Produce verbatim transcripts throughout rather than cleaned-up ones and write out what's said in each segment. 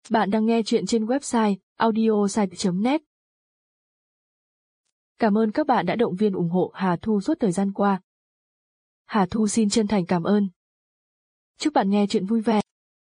Bạn đang nghe chuyện trên website audiosite chấm net. Cảm ơn các bạn đã động viên ủng hộ Hà Thu suốt thời gian qua. Hà Thu xin chân thành cảm ơn. Chúc bạn nghe chuyện vui vẻ.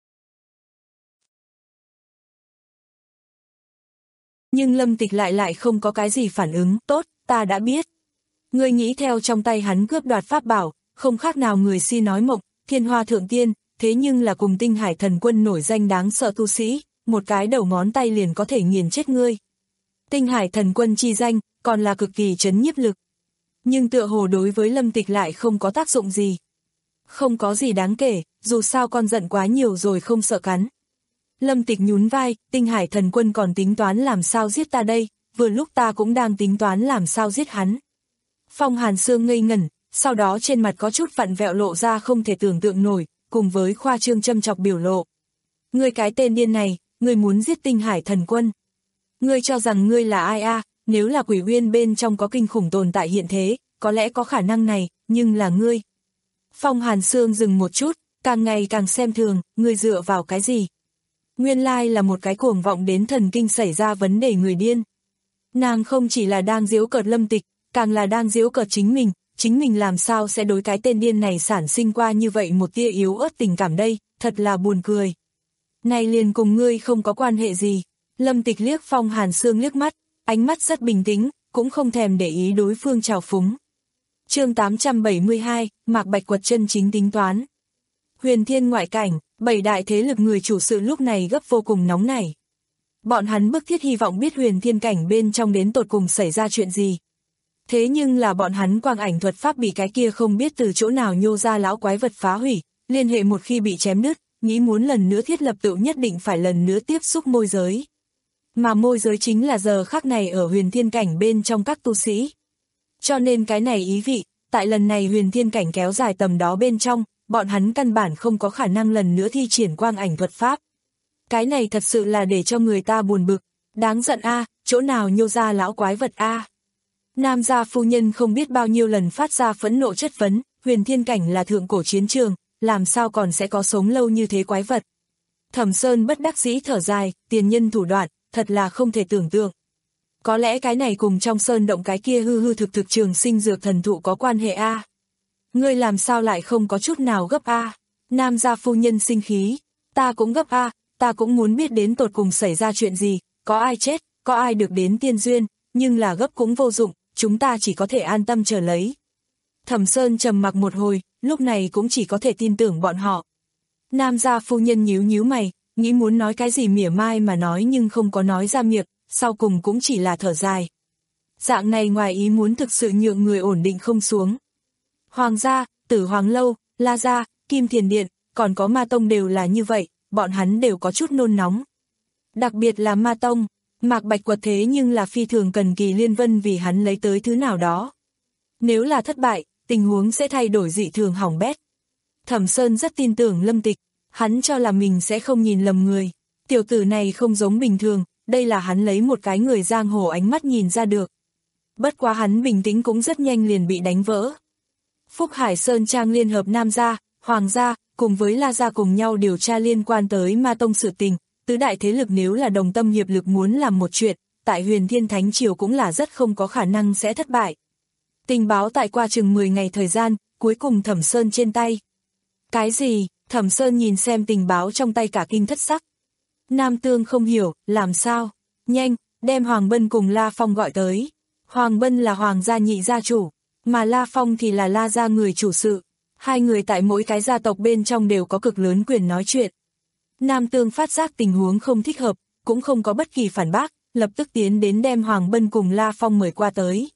Nhưng Lâm Tịch lại lại không có cái gì phản ứng. Tốt, ta đã biết. Ngươi nghĩ theo trong tay hắn cướp đoạt pháp bảo, không khác nào người si nói mộng, thiên hoa thượng tiên, thế nhưng là cùng Tinh Hải Thần Quân nổi danh đáng sợ tu sĩ, một cái đầu ngón tay liền có thể nghiền chết ngươi. Tinh Hải Thần Quân chi danh, còn là cực kỳ chấn nhiếp lực. Nhưng tựa hồ đối với Lâm Tịch lại không có tác dụng gì. Không có gì đáng kể, dù sao con giận quá nhiều rồi không sợ cắn. Lâm Tịch nhún vai, Tinh Hải Thần Quân còn tính toán làm sao giết ta đây, vừa lúc ta cũng đang tính toán làm sao giết hắn. Phong Hàn Sương ngây ngẩn, sau đó trên mặt có chút vặn vẹo lộ ra không thể tưởng tượng nổi, cùng với khoa trương châm chọc biểu lộ. Ngươi cái tên điên này, ngươi muốn giết Tinh Hải Thần Quân. Ngươi cho rằng ngươi là ai a? À? Nếu là Quỷ Uyên bên trong có kinh khủng tồn tại hiện thế, có lẽ có khả năng này, nhưng là ngươi. Phong Hàn Sương dừng một chút, càng ngày càng xem thường, ngươi dựa vào cái gì? Nguyên lai là một cái cuồng vọng đến thần kinh xảy ra vấn đề người điên. Nàng không chỉ là đang giễu cợt Lâm Tịch, càng là đang giễu cợt chính mình, chính mình làm sao sẽ đối cái tên điên này sản sinh qua như vậy một tia yếu ớt tình cảm đây, thật là buồn cười. Này liền cùng ngươi không có quan hệ gì. Lâm Tịch liếc Phong Hàn Sương liếc mắt, ánh mắt rất bình tĩnh, cũng không thèm để ý đối phương trào phúng. Chương tám trăm bảy mươi hai, Mạc Bạch Quật chân chính tính toán. Huyền Thiên ngoại cảnh, bảy đại thế lực người chủ sự lúc này gấp vô cùng nóng nảy. Bọn hắn bức thiết hy vọng biết Huyền Thiên cảnh bên trong đến tột cùng xảy ra chuyện gì. Thế nhưng là bọn hắn quang ảnh thuật pháp bị cái kia không biết từ chỗ nào nhô ra lão quái vật phá hủy, liên hệ một khi bị chém đứt, nghĩ muốn lần nữa thiết lập tự nhất định phải lần nữa tiếp xúc môi giới. Mà môi giới chính là giờ khắc này ở Huyền Thiên cảnh bên trong các tu sĩ. Cho nên cái này ý vị, tại lần này Huyền Thiên cảnh kéo dài tầm đó bên trong, bọn hắn căn bản không có khả năng lần nữa thi triển quang ảnh thuật pháp. Cái này thật sự là để cho người ta buồn bực, đáng giận a, à, chỗ nào nhô ra lão quái vật a. À. Nam gia phu nhân không biết bao nhiêu lần phát ra phẫn nộ chất vấn, Huyền Thiên cảnh là thượng cổ chiến trường, làm sao còn sẽ có sống lâu như thế quái vật. Thẩm Sơn bất đắc dĩ thở dài, tiền nhân thủ đoạn, thật là không thể tưởng tượng. Có lẽ cái này cùng trong sơn động cái kia hư hư thực thực trường sinh dược thần thụ có quan hệ a. À. Ngươi làm sao lại không có chút nào gấp a? À? Nam gia phu nhân sinh khí, ta cũng gấp a, à, ta cũng muốn biết đến tột cùng xảy ra chuyện gì, có ai chết, có ai được đến tiên duyên, nhưng là gấp cũng vô dụng, chúng ta chỉ có thể an tâm chờ lấy. Thẩm Sơn trầm mặc một hồi, lúc này cũng chỉ có thể tin tưởng bọn họ. Nam gia phu nhân nhíu nhíu mày, nghĩ muốn nói cái gì mỉa mai mà nói nhưng không có nói ra miệng, sau cùng cũng chỉ là thở dài. Dạng này ngoài ý muốn thực sự nhượng người ổn định không xuống. Hoàng gia, Tử Hoàng Lâu, La Gia, Kim Thiền Điện, còn có Ma Tông đều là như vậy, bọn hắn đều có chút nôn nóng. Đặc biệt là Ma Tông, Mạc Bạch Quật thế nhưng là phi thường cần Kỳ Liên Vân vì hắn lấy tới thứ nào đó. Nếu là thất bại, tình huống sẽ thay đổi dị thường hỏng bét. Thẩm Sơn rất tin tưởng Lâm Tịch, hắn cho là mình sẽ không nhìn lầm người. Tiểu tử này không giống bình thường, đây là hắn lấy một cái người giang hồ ánh mắt nhìn ra được. Bất quá hắn bình tĩnh cũng rất nhanh liền bị đánh vỡ. Phúc Hải Sơn Trang liên hợp Nam gia, Hoàng gia, cùng với La gia cùng nhau điều tra liên quan tới Ma Tông sự tình, tứ đại thế lực nếu là đồng tâm hiệp lực muốn làm một chuyện, tại Huyền Thiên Thánh Triều cũng là rất không có khả năng sẽ thất bại. Tình báo tại qua chừng mười ngày thời gian, cuối cùng Thẩm Sơn trên tay. Cái gì? Thẩm Sơn nhìn xem tình báo trong tay cả kinh thất sắc. Nam Tương không hiểu, làm sao? Nhanh, đem Hoàng Bân cùng La Phong gọi tới. Hoàng Bân là Hoàng gia nhị gia chủ, mà La Phong thì là La gia người chủ sự. Hai người tại mỗi cái gia tộc bên trong đều có cực lớn quyền nói chuyện. Nam Tương phát giác tình huống không thích hợp, cũng không có bất kỳ phản bác, lập tức tiến đến đem Hoàng Bân cùng La Phong mời qua tới.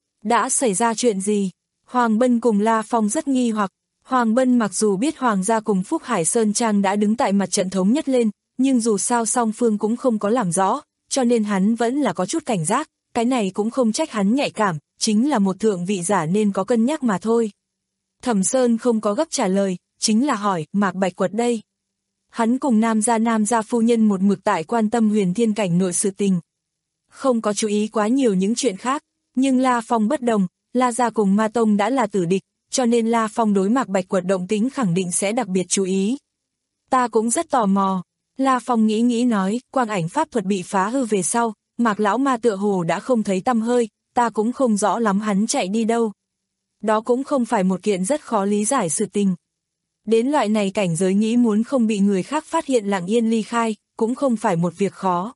Đã xảy ra chuyện gì? Hoàng Bân cùng La Phong rất nghi hoặc. Hoàng Bân mặc dù biết Hoàng gia cùng Phúc Hải Sơn Trang đã đứng tại mặt trận thống nhất lên, nhưng dù sao song phương cũng không có làm rõ, cho nên hắn vẫn là có chút cảnh giác, cái này cũng không trách hắn nhạy cảm, chính là một thượng vị giả nên có cân nhắc mà thôi. Thẩm Sơn không có gấp trả lời, chính là hỏi, Mạc Bạch Quật đây. Hắn cùng Nam gia Nam gia phu nhân một mực tại quan tâm Huyền Thiên cảnh nội sự tình. Không có chú ý quá nhiều những chuyện khác, nhưng La Phong bất đồng, La gia cùng Ma Tông đã là tử địch, cho nên La Phong đối Mạc Bạch Quật động tính khẳng định sẽ đặc biệt chú ý. Ta cũng rất tò mò. La Phong nghĩ nghĩ nói, quang ảnh pháp thuật bị phá hư về sau, Mạc lão ma tựa hồ đã không thấy tăm hơi, ta cũng không rõ lắm hắn chạy đi đâu. Đó cũng không phải một kiện rất khó lý giải sự tình. Đến loại này cảnh giới nghĩ muốn không bị người khác phát hiện lặng yên ly khai, cũng không phải một việc khó.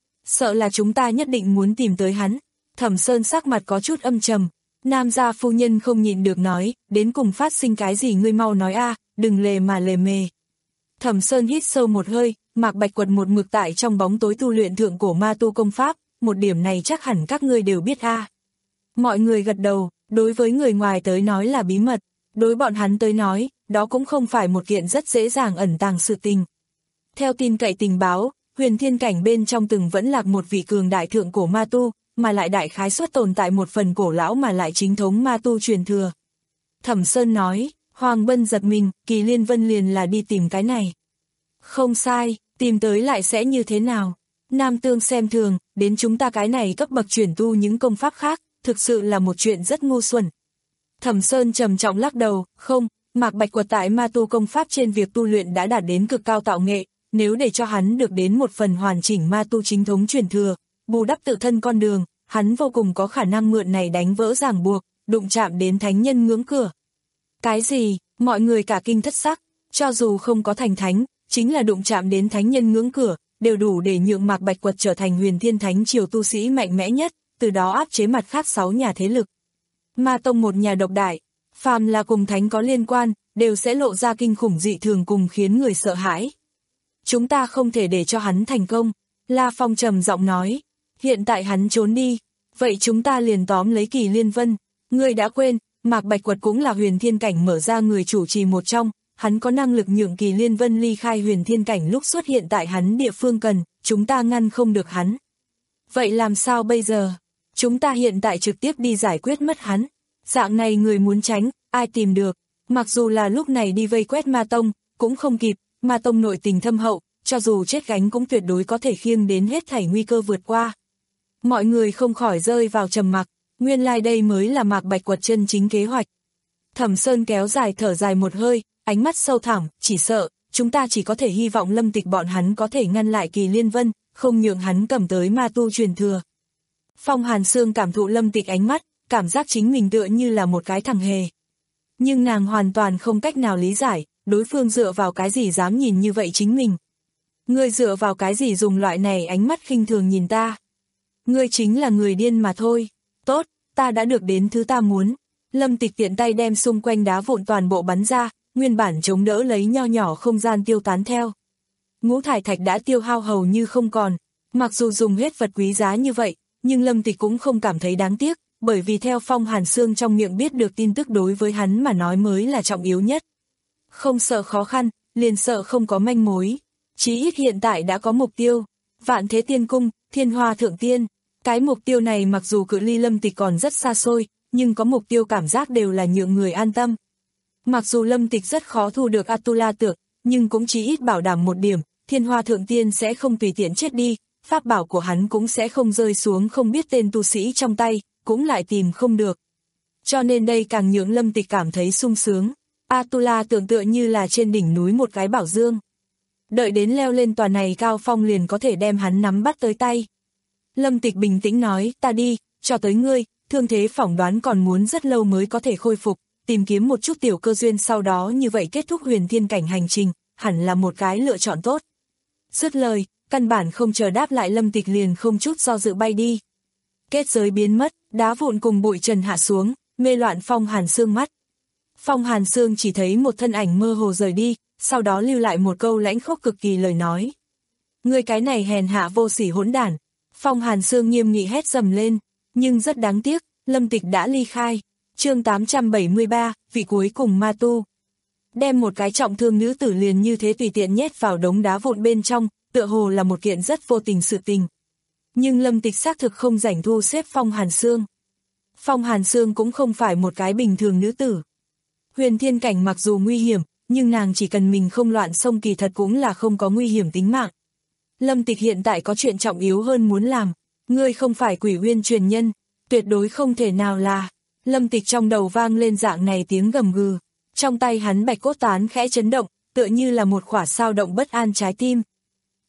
Sợ là chúng ta nhất định muốn tìm tới hắn. Thẩm Sơn sắc mặt có chút âm trầm. Nam gia phu nhân không nhịn được nói, đến cùng phát sinh cái gì ngươi mau nói a, đừng lề mà lề mề. Thẩm Sơn hít sâu một hơi, Mạc Bạch Quật một mực tại trong bóng tối tu luyện thượng cổ ma tu công pháp, một điểm này chắc hẳn các ngươi đều biết a. Mọi người gật đầu, đối với người ngoài tới nói là bí mật, đối bọn hắn tới nói, đó cũng không phải một kiện rất dễ dàng ẩn tàng sự tình. Theo tin cậy tình báo, huyền thiên cảnh bên trong từng vẫn lạc một vị cường đại thượng cổ ma tu, mà lại đại khái suất tồn tại một phần cổ lão mà lại chính thống ma tu truyền thừa. Thẩm Sơn nói, Hoàng Bân giật mình, Kỳ Liên Vân liền là đi tìm cái này. Không sai, tìm tới lại sẽ như thế nào? Nam Tương xem thường, đến chúng ta cái này cấp bậc chuyển tu những công pháp khác, thực sự là một chuyện rất ngu xuẩn. Thẩm Sơn trầm trọng lắc đầu, không, Mạc Bạch Quật tại ma tu công pháp trên việc tu luyện đã đạt đến cực cao tạo nghệ, nếu để cho hắn được đến một phần hoàn chỉnh ma tu chính thống truyền thừa, bù đắp tự thân con đường, hắn vô cùng có khả năng mượn này đánh vỡ ràng buộc, đụng chạm đến thánh nhân ngưỡng cửa. Cái gì? Mọi người cả kinh thất sắc, cho dù không có thành thánh, chính là đụng chạm đến thánh nhân ngưỡng cửa, đều đủ để nhượng Mạc Bạch Quật trở thành huyền thiên thánh triều tu sĩ mạnh mẽ nhất, từ đó áp chế mặt khác sáu nhà thế lực. Ma tông một nhà độc đại, phàm là cùng thánh có liên quan, đều sẽ lộ ra kinh khủng dị thường cùng khiến người sợ hãi. Chúng ta không thể để cho hắn thành công, La Phong trầm giọng nói, hiện tại hắn trốn đi, vậy chúng ta liền tóm lấy Kỳ Liên Vân, ngươi đã quên, Mạc Bạch Quật cũng là huyền thiên cảnh mở ra người chủ trì một trong, hắn có năng lực nhượng Kỳ Liên Vân ly khai huyền thiên cảnh lúc xuất hiện tại hắn địa phương cần, chúng ta ngăn không được hắn. Vậy làm sao bây giờ? Chúng ta hiện tại trực tiếp đi giải quyết mất hắn. Dạng này người muốn tránh, ai tìm được. Mặc dù là lúc này đi vây quét ma tông, cũng không kịp, ma tông nội tình thâm hậu, cho dù chết gánh cũng tuyệt đối có thể khiêng đến hết thảy nguy cơ vượt qua. Mọi người không khỏi rơi vào trầm mặc, nguyên lai đây mới là Mạc Bạch Quật chân chính kế hoạch. Thẩm Sơn kéo dài thở dài một hơi, ánh mắt sâu thẳm, chỉ sợ, chúng ta chỉ có thể hy vọng Lâm Tịch bọn hắn có thể ngăn lại Kỳ Liên Vân, không nhượng hắn cầm tới ma tu truyền thừa. Phong Hàn Sương cảm thụ Lâm Tịch ánh mắt, cảm giác chính mình tựa như là một cái thằng hề. Nhưng nàng hoàn toàn không cách nào lý giải, đối phương dựa vào cái gì dám nhìn như vậy chính mình. Ngươi dựa vào cái gì dùng loại này ánh mắt khinh thường nhìn ta. Ngươi chính là người điên mà thôi. Tốt, ta đã được đến thứ ta muốn. Lâm Tịch tiện tay đem xung quanh đá vụn toàn bộ bắn ra, nguyên bản chống đỡ lấy nho nhỏ không gian tiêu tán theo. Ngũ thải thạch đã tiêu hao hầu như không còn, mặc dù dùng hết vật quý giá như vậy, nhưng Lâm Tịch cũng không cảm thấy đáng tiếc, bởi vì theo Phong Hàn Sương trong miệng biết được tin tức đối với hắn mà nói mới là trọng yếu nhất. Không sợ khó khăn, liền sợ không có manh mối. Chí ít hiện tại đã có mục tiêu. Vạn Thế Tiên Cung, Thiên Hoa Thượng Tiên. Cái mục tiêu này mặc dù cự ly Lâm Tịch còn rất xa xôi, nhưng có mục tiêu cảm giác đều là nhượng người an tâm. Mặc dù Lâm Tịch rất khó thu được Atula Tược, nhưng cũng chí ít bảo đảm một điểm, Thiên Hoa Thượng Tiên sẽ không tùy tiện chết đi, pháp bảo của hắn cũng sẽ không rơi xuống không biết tên tu sĩ trong tay, cũng lại tìm không được. Cho nên đây càng nhượng Lâm Tịch cảm thấy sung sướng. Atula tưởng tựa như là trên đỉnh núi một cái bảo dương. Đợi đến leo lên tòa này cao phong liền có thể đem hắn nắm bắt tới tay. Lâm Tịch bình tĩnh nói, ta đi, cho tới ngươi, thương thế phỏng đoán còn muốn rất lâu mới có thể khôi phục, tìm kiếm một chút tiểu cơ duyên sau đó như vậy kết thúc huyền thiên cảnh hành trình, hẳn là một cái lựa chọn tốt. Dứt lời, căn bản không chờ đáp lại Lâm Tịch liền không chút do dự bay đi. Kết giới biến mất, đá vụn cùng bụi trần hạ xuống, mê loạn Phong Hàn Sương mắt. Phong Hàn Sương chỉ thấy một thân ảnh mơ hồ rời đi, sau đó lưu lại một câu lãnh khốc cực kỳ lời nói. Ngươi cái này hèn hạ vô sỉ hỗn đản. Phong Hàn Sương nghiêm nghị hét dầm lên, nhưng rất đáng tiếc, Lâm Tịch đã ly khai. Chương tám trăm bảy mươi ba, vị cuối cùng ma tu. Đem một cái trọng thương nữ tử liền như thế tùy tiện nhét vào đống đá vụn bên trong, tựa hồ là một kiện rất vô tình sự tình. Nhưng Lâm Tịch xác thực không rảnh thu xếp Phong Hàn Sương. Phong Hàn Sương cũng không phải một cái bình thường nữ tử. Huyền thiên cảnh mặc dù nguy hiểm, nhưng nàng chỉ cần mình không loạn xông kỳ thật cũng là không có nguy hiểm tính mạng. Lâm Tịch hiện tại có chuyện trọng yếu hơn muốn làm. Ngươi không phải Quỷ Uyên truyền nhân, tuyệt đối không thể nào là. Lâm Tịch trong đầu vang lên dạng này tiếng gầm gừ. Trong tay hắn bạch cốt tán khẽ chấn động, tựa như là một khỏa sao động bất an trái tim.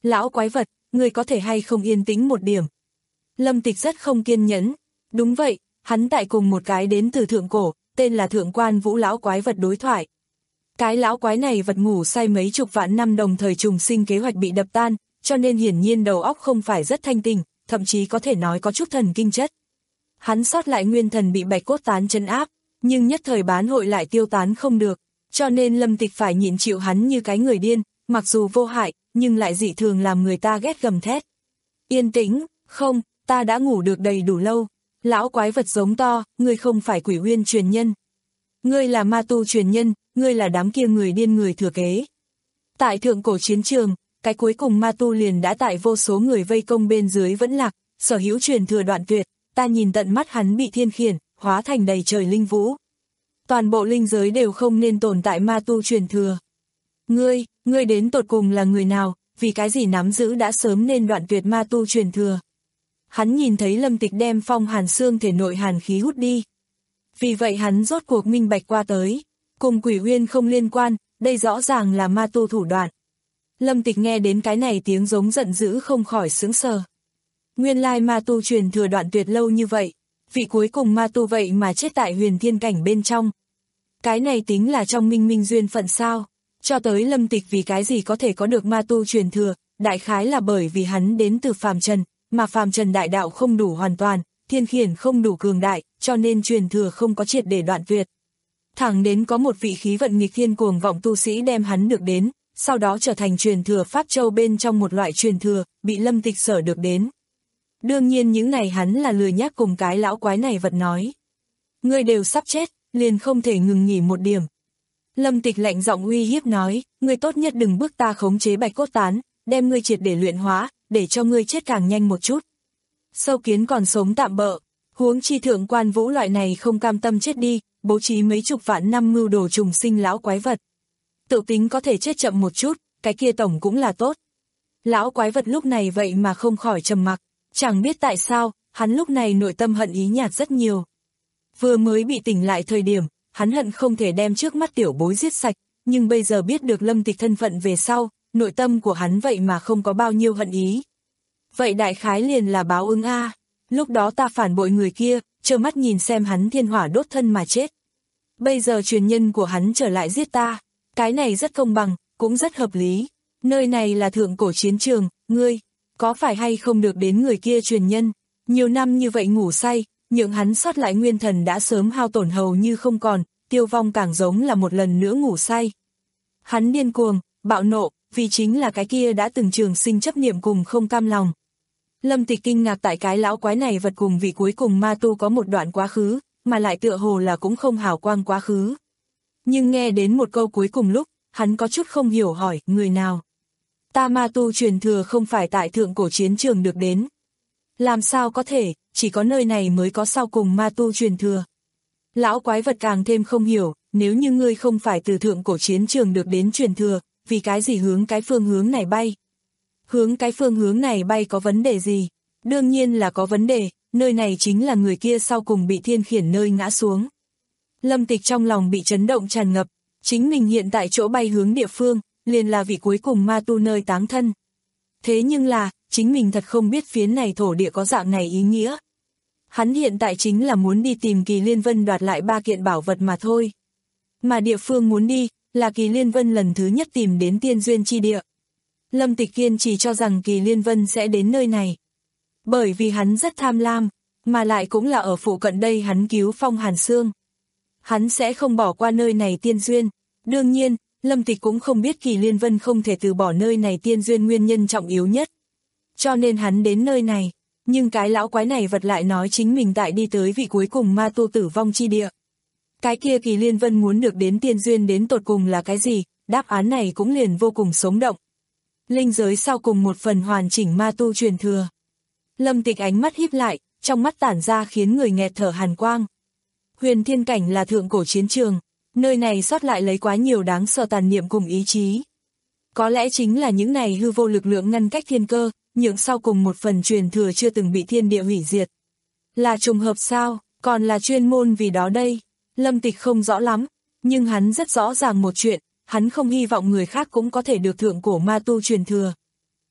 Lão quái vật, người có thể hay không yên tĩnh một điểm. Lâm Tịch rất không kiên nhẫn. Đúng vậy, hắn tại cùng một cái đến từ thượng cổ, tên là Thượng Quan Vũ lão quái vật đối thoại. Cái lão quái này vật ngủ say mấy chục vạn năm đồng thời trùng sinh kế hoạch bị đập tan, cho nên hiển nhiên đầu óc không phải rất thanh tình, thậm chí có thể nói có chút thần kinh chất. Hắn sót lại nguyên thần bị bạch cốt tán trấn áp, nhưng nhất thời bán hội lại tiêu tán không được, cho nên Lâm Tịch phải nhịn chịu hắn như cái người điên, mặc dù vô hại, nhưng lại dị thường làm người ta ghét gầm thét. Yên tĩnh, không, ta đã ngủ được đầy đủ lâu. Lão quái vật giống to, ngươi không phải Quỷ Uyên truyền nhân. Ngươi là ma tu truyền nhân, ngươi là đám kia người điên người thừa kế. Tại thượng cổ chiến trường, cái cuối cùng ma tu liền đã tại vô số người vây công bên dưới vẫn lạc, sở hữu truyền thừa đoạn tuyệt, ta nhìn tận mắt hắn bị thiên khiển, hóa thành đầy trời linh vũ. Toàn bộ linh giới đều không nên tồn tại ma tu truyền thừa. Ngươi, ngươi đến tột cùng là người nào, vì cái gì nắm giữ đã sớm nên đoạn tuyệt ma tu truyền thừa. Hắn nhìn thấy Lâm Tịch đem Phong Hàn Xương thể nội hàn khí hút đi. Vì vậy hắn rốt cuộc minh bạch qua tới, cùng Quỷ Uyên không liên quan, đây rõ ràng là ma tu thủ đoạn. Lâm Tịch nghe đến cái này tiếng giống giận dữ không khỏi sững sờ. Nguyên lai ma tu truyền thừa đoạn tuyệt lâu như vậy, vị cuối cùng ma tu vậy mà chết tại huyền thiên cảnh bên trong. Cái này tính là trong minh minh duyên phận sao? Cho tới Lâm Tịch vì cái gì có thể có được ma tu truyền thừa, đại khái là bởi vì hắn đến từ phàm trần, mà phàm trần đại đạo không đủ hoàn toàn, thiên khiển không đủ cường đại, cho nên truyền thừa không có triệt để đoạn tuyệt. Thẳng đến có một vị khí vận nghịch thiên cuồng vọng tu sĩ đem hắn được đến, sau đó trở thành truyền thừa Pháp Châu bên trong một loại truyền thừa, bị Lâm Tịch sở được đến. Đương nhiên những này hắn là lười nhác cùng cái lão quái này vật nói. Ngươi đều sắp chết, liền không thể ngừng nghỉ một điểm. Lâm Tịch lạnh giọng uy hiếp nói, ngươi tốt nhất đừng bước ta khống chế bạch cốt tán, đem ngươi triệt để luyện hóa, để cho ngươi chết càng nhanh một chút. Sâu kiến còn sống tạm bợ, huống chi Thượng Quan Vũ loại này không cam tâm chết đi, bố trí mấy chục vạn năm mưu đồ trùng sinh lão quái vật. Tự tính có thể chết chậm một chút, cái kia tổng cũng là tốt. Lão quái vật lúc này vậy mà không khỏi trầm mặc, chẳng biết tại sao, hắn lúc này nội tâm hận ý nhạt rất nhiều. Vừa mới bị tỉnh lại thời điểm, hắn hận không thể đem trước mắt tiểu bối giết sạch, nhưng bây giờ biết được Lâm Tịch thân phận về sau, nội tâm của hắn vậy mà không có bao nhiêu hận ý. Vậy đại khái liền là báo ứng a. Lúc đó ta phản bội người kia, trơ mắt nhìn xem hắn thiên hỏa đốt thân mà chết. Bây giờ truyền nhân của hắn trở lại giết ta, cái này rất công bằng, cũng rất hợp lý. Nơi này là thượng cổ chiến trường, ngươi, có phải hay không được đến người kia truyền nhân? Nhiều năm như vậy ngủ say, nhượng hắn sót lại nguyên thần đã sớm hao tổn hầu như không còn, tiêu vong càng giống là một lần nữa ngủ say. Hắn điên cuồng, bạo nộ, vì chính là cái kia đã từng trường sinh chấp niệm cùng không cam lòng. Lâm Tịch kinh ngạc tại cái lão quái này vật cùng vị cuối cùng ma tu có một đoạn quá khứ, mà lại tựa hồ là cũng không hào quang quá khứ. Nhưng nghe đến một câu cuối cùng lúc, hắn có chút không hiểu hỏi, người nào? Ta ma tu truyền thừa không phải tại thượng cổ chiến trường được đến. Làm sao có thể, chỉ có nơi này mới có sau cùng ma tu truyền thừa. Lão quái vật càng thêm không hiểu, nếu như ngươi không phải từ thượng cổ chiến trường được đến truyền thừa, vì cái gì hướng cái phương hướng này bay? Hướng cái phương hướng này bay có vấn đề gì? Đương nhiên là có vấn đề, nơi này chính là người kia sau cùng bị thiên khiển nơi ngã xuống. Lâm Tịch trong lòng bị chấn động tràn ngập, chính mình hiện tại chỗ bay hướng địa phương, liền là vị cuối cùng ma tu nơi táng thân. Thế nhưng là, chính mình thật không biết phía này thổ địa có dạng này ý nghĩa. Hắn hiện tại chính là muốn đi tìm Kỳ Liên Vân đoạt lại ba kiện bảo vật mà thôi. Mà địa phương muốn đi, là Kỳ Liên Vân lần thứ nhất tìm đến tiên duyên chi địa. Lâm Tịch kiên chỉ cho rằng Kỳ Liên Vân sẽ đến nơi này. Bởi vì hắn rất tham lam, mà lại cũng là ở phụ cận đây hắn cứu Phong Hàn Xương. Hắn sẽ không bỏ qua nơi này tiên duyên. Đương nhiên, Lâm Tịch cũng không biết Kỳ Liên Vân không thể từ bỏ nơi này tiên duyên nguyên nhân trọng yếu nhất. Cho nên hắn đến nơi này, nhưng cái lão quái này vật lại nói chính mình tại đi tới vị cuối cùng ma tu tử vong chi địa. Cái kia Kỳ Liên Vân muốn được đến tiên duyên đến tột cùng là cái gì, đáp án này cũng liền vô cùng sống động. Linh giới sau cùng một phần hoàn chỉnh ma tu truyền thừa. Lâm Tịch ánh mắt híp lại, trong mắt tản ra khiến người nghẹt thở hàn quang. Huyền thiên cảnh là thượng cổ chiến trường, nơi này sót lại lấy quá nhiều đáng sợ tàn niệm cùng ý chí. Có lẽ chính là những này hư vô lực lượng ngăn cách thiên cơ, nhượng sau cùng một phần truyền thừa chưa từng bị thiên địa hủy diệt. Là trùng hợp sao, còn là chuyên môn vì đó đây. Lâm Tịch không rõ lắm, nhưng hắn rất rõ ràng một chuyện, hắn không hy vọng người khác cũng có thể được thượng cổ ma tu truyền thừa.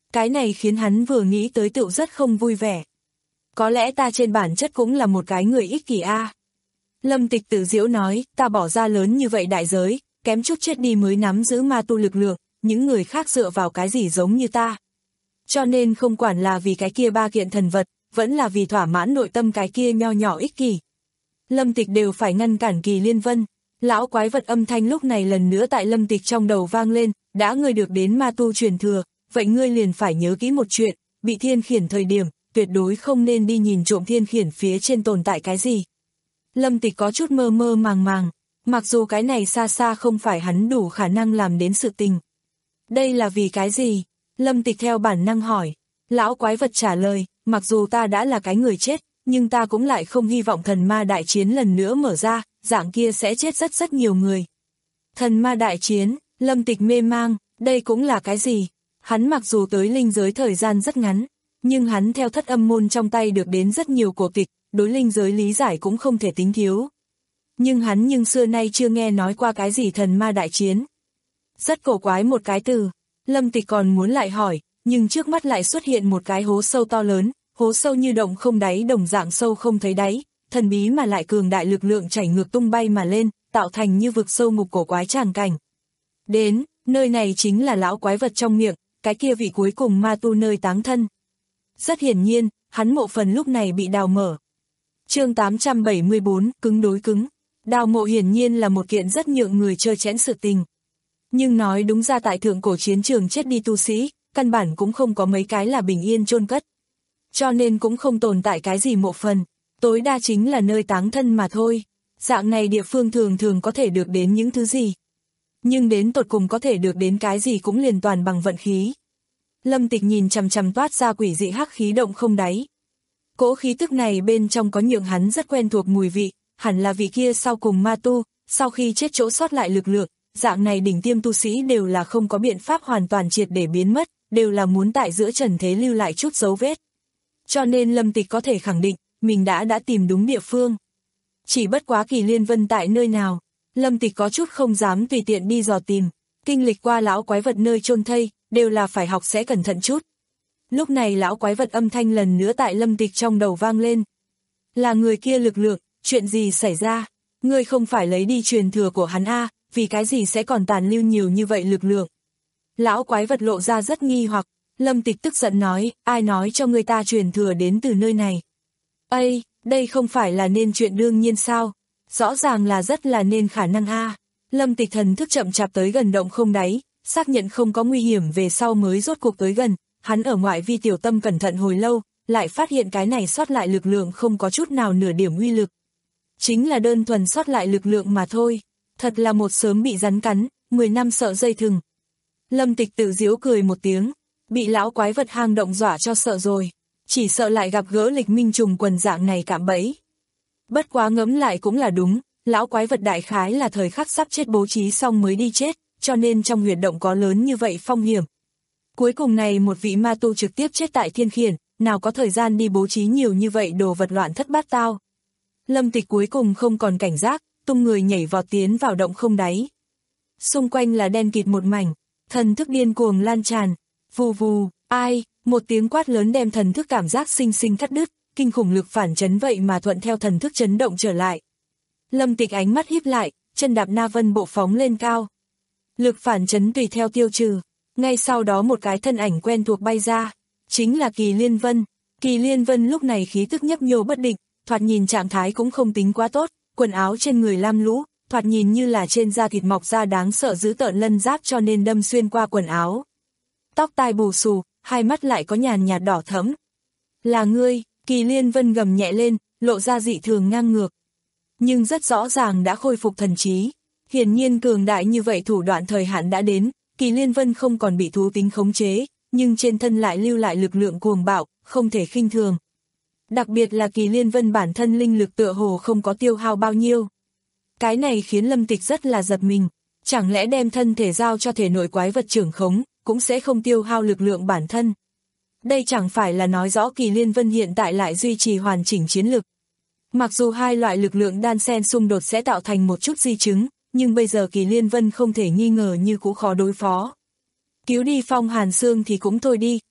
Cái này khiến hắn vừa nghĩ tới tựu rất không vui vẻ. Có lẽ ta trên bản chất cũng là một cái người ích kỷ a. Lâm Tịch tự giễu nói, ta bỏ ra lớn như vậy đại giới, kém chút chết đi mới nắm giữ ma tu lực lượng, những người khác dựa vào cái gì giống như ta. Cho nên không quản là vì cái kia ba kiện thần vật, vẫn là vì thỏa mãn nội tâm cái kia nho nhỏ ích kỷ. Lâm Tịch đều phải ngăn cản Kỳ Liên Vân. Lão quái vật âm thanh lúc này lần nữa tại Lâm Tịch trong đầu vang lên, đã ngươi được đến ma tu truyền thừa, vậy ngươi liền phải nhớ kỹ một chuyện, bị thiên khiển thời điểm, tuyệt đối không nên đi nhìn trộm thiên khiển phía trên tồn tại cái gì. Lâm Tịch có chút mơ mơ màng màng, mặc dù cái này xa xa không phải hắn đủ khả năng làm đến sự tình. Đây là vì cái gì? Lâm Tịch theo bản năng hỏi. Lão quái vật trả lời, mặc dù ta đã là cái người chết, nhưng ta cũng lại không hy vọng thần ma đại chiến lần nữa mở ra, dạng kia sẽ chết rất rất nhiều người. Thần ma đại chiến, Lâm Tịch mê mang, đây cũng là cái gì? Hắn mặc dù tới linh giới thời gian rất ngắn, nhưng hắn theo thất âm môn trong tay được đến rất nhiều cổ tịch, đối linh giới lý giải cũng không thể tính thiếu. Nhưng hắn nhưng xưa nay chưa nghe nói qua cái gì thần ma đại chiến. Rất cổ quái một cái từ, Lâm Tịch còn muốn lại hỏi, nhưng trước mắt lại xuất hiện một cái hố sâu to lớn, hố sâu như động không đáy đồng dạng sâu không thấy đáy, thần bí mà lại cường đại lực lượng chảy ngược tung bay mà lên, tạo thành như vực sâu ngục cổ quái tràng cảnh. Đến, nơi này chính là lão quái vật trong miệng, cái kia vị cuối cùng ma tu nơi táng thân. Rất hiển nhiên, hắn mộ phần lúc này bị đào mở. Chương tám trăm bảy mươi bốn, cứng đối cứng. Đào mộ hiển nhiên là một kiện rất nhượng người chơi chẽn sự tình. Nhưng nói đúng ra tại thượng cổ chiến trường chết đi tu sĩ, căn bản cũng không có mấy cái là bình yên chôn cất. Cho nên cũng không tồn tại cái gì mộ phần, tối đa chính là nơi táng thân mà thôi. Dạng này địa phương thường thường có thể được đến những thứ gì. Nhưng đến tột cùng có thể được đến cái gì cũng liền toàn bằng vận khí. Lâm Tịch nhìn chằm chằm toát ra quỷ dị hắc khí động không đáy. Cỗ khí tức này bên trong có nhượng hắn rất quen thuộc mùi vị, hẳn là vị kia sau cùng ma tu, sau khi chết chỗ sót lại lực lượng, dạng này đỉnh tiêm tu sĩ đều là không có biện pháp hoàn toàn triệt để biến mất, đều là muốn tại giữa trần thế lưu lại chút dấu vết. Cho nên Lâm Tịch có thể khẳng định, mình đã đã tìm đúng địa phương. Chỉ bất quá Kỳ Liên Vân tại nơi nào, Lâm Tịch có chút không dám tùy tiện đi dò tìm, kinh lịch qua lão quái vật nơi chôn thây, đều là phải học sẽ cẩn thận chút. Lúc này lão quái vật âm thanh lần nữa tại Lâm Tịch trong đầu vang lên. Là người kia lực lượng, chuyện gì xảy ra? Ngươi không phải lấy đi truyền thừa của hắn a, vì cái gì sẽ còn tàn lưu nhiều như vậy lực lượng? Lão quái vật lộ ra rất nghi hoặc, Lâm Tịch tức giận nói, ai nói cho người ta truyền thừa đến từ nơi này? Ây, đây không phải là nên chuyện đương nhiên sao? Rõ ràng là rất là nên khả năng a. Lâm Tịch thần thức chậm chạp tới gần động không đáy, xác nhận không có nguy hiểm về sau mới rốt cuộc tới gần, hắn ở ngoại vi tiểu tâm cẩn thận hồi lâu, lại phát hiện cái này sót lại lực lượng không có chút nào nửa điểm uy lực. Chính là đơn thuần sót lại lực lượng mà thôi, thật là một sớm bị rắn cắn, mười năm sợ dây thừng. Lâm Tịch tự giễu cười một tiếng, bị lão quái vật hang động dọa cho sợ rồi, chỉ sợ lại gặp gỡ lịch minh trùng quần dạng này cạm bẫy. Bất quá ngẫm lại cũng là đúng, lão quái vật đại khái là thời khắc sắp chết bố trí xong mới đi chết, cho nên trong huyệt động có lớn như vậy phong hiểm. Cuối cùng này một vị ma tu trực tiếp chết tại thiên khiển, nào có thời gian đi bố trí nhiều như vậy đồ vật loạn thất bát tao. Lâm Tịch cuối cùng không còn cảnh giác, tung người nhảy vọt tiến vào động không đáy. Xung quanh là đen kịt một mảnh, thần thức điên cuồng lan tràn, vù vù, ai, một tiếng quát lớn đem thần thức cảm giác sinh sinh cắt đứt, kinh khủng lực phản chấn vậy mà thuận theo thần thức chấn động trở lại. Lâm Tịch ánh mắt híp lại, chân đạp Na Vân bộ phóng lên cao. Lực phản chấn tùy theo tiêu trừ, ngay sau đó một cái thân ảnh quen thuộc bay ra, chính là Kỳ Liên Vân. Kỳ Liên Vân lúc này khí tức nhấp nhô bất định, thoạt nhìn trạng thái cũng không tính quá tốt, quần áo trên người lam lũ, thoạt nhìn như là trên da thịt mọc ra đáng sợ dữ tợn lân giáp cho nên đâm xuyên qua quần áo. Tóc tai bù xù, hai mắt lại có nhàn nhạt đỏ thẫm. Là ngươi, Kỳ Liên Vân gầm nhẹ lên, lộ ra dị thường ngang ngược. Nhưng rất rõ ràng đã khôi phục thần trí. Hiển nhiên cường đại như vậy thủ đoạn thời hạn đã đến, Kỳ Liên Vân không còn bị thú tính khống chế, nhưng trên thân lại lưu lại lực lượng cuồng bạo, không thể khinh thường. Đặc biệt là Kỳ Liên Vân bản thân linh lực tựa hồ không có tiêu hao bao nhiêu. Cái này khiến Lâm Tịch rất là giật mình, chẳng lẽ đem thân thể giao cho thể nội quái vật trưởng khống, cũng sẽ không tiêu hao lực lượng bản thân. Đây chẳng phải là nói rõ Kỳ Liên Vân hiện tại lại duy trì hoàn chỉnh chiến lực. Mặc dù hai loại lực lượng đan xen xung đột sẽ tạo thành một chút di chứng, nhưng bây giờ Kỳ Liên Vân không thể nghi ngờ như cũ khó đối phó. Cứu đi Phong Hàn Sương thì cũng thôi đi,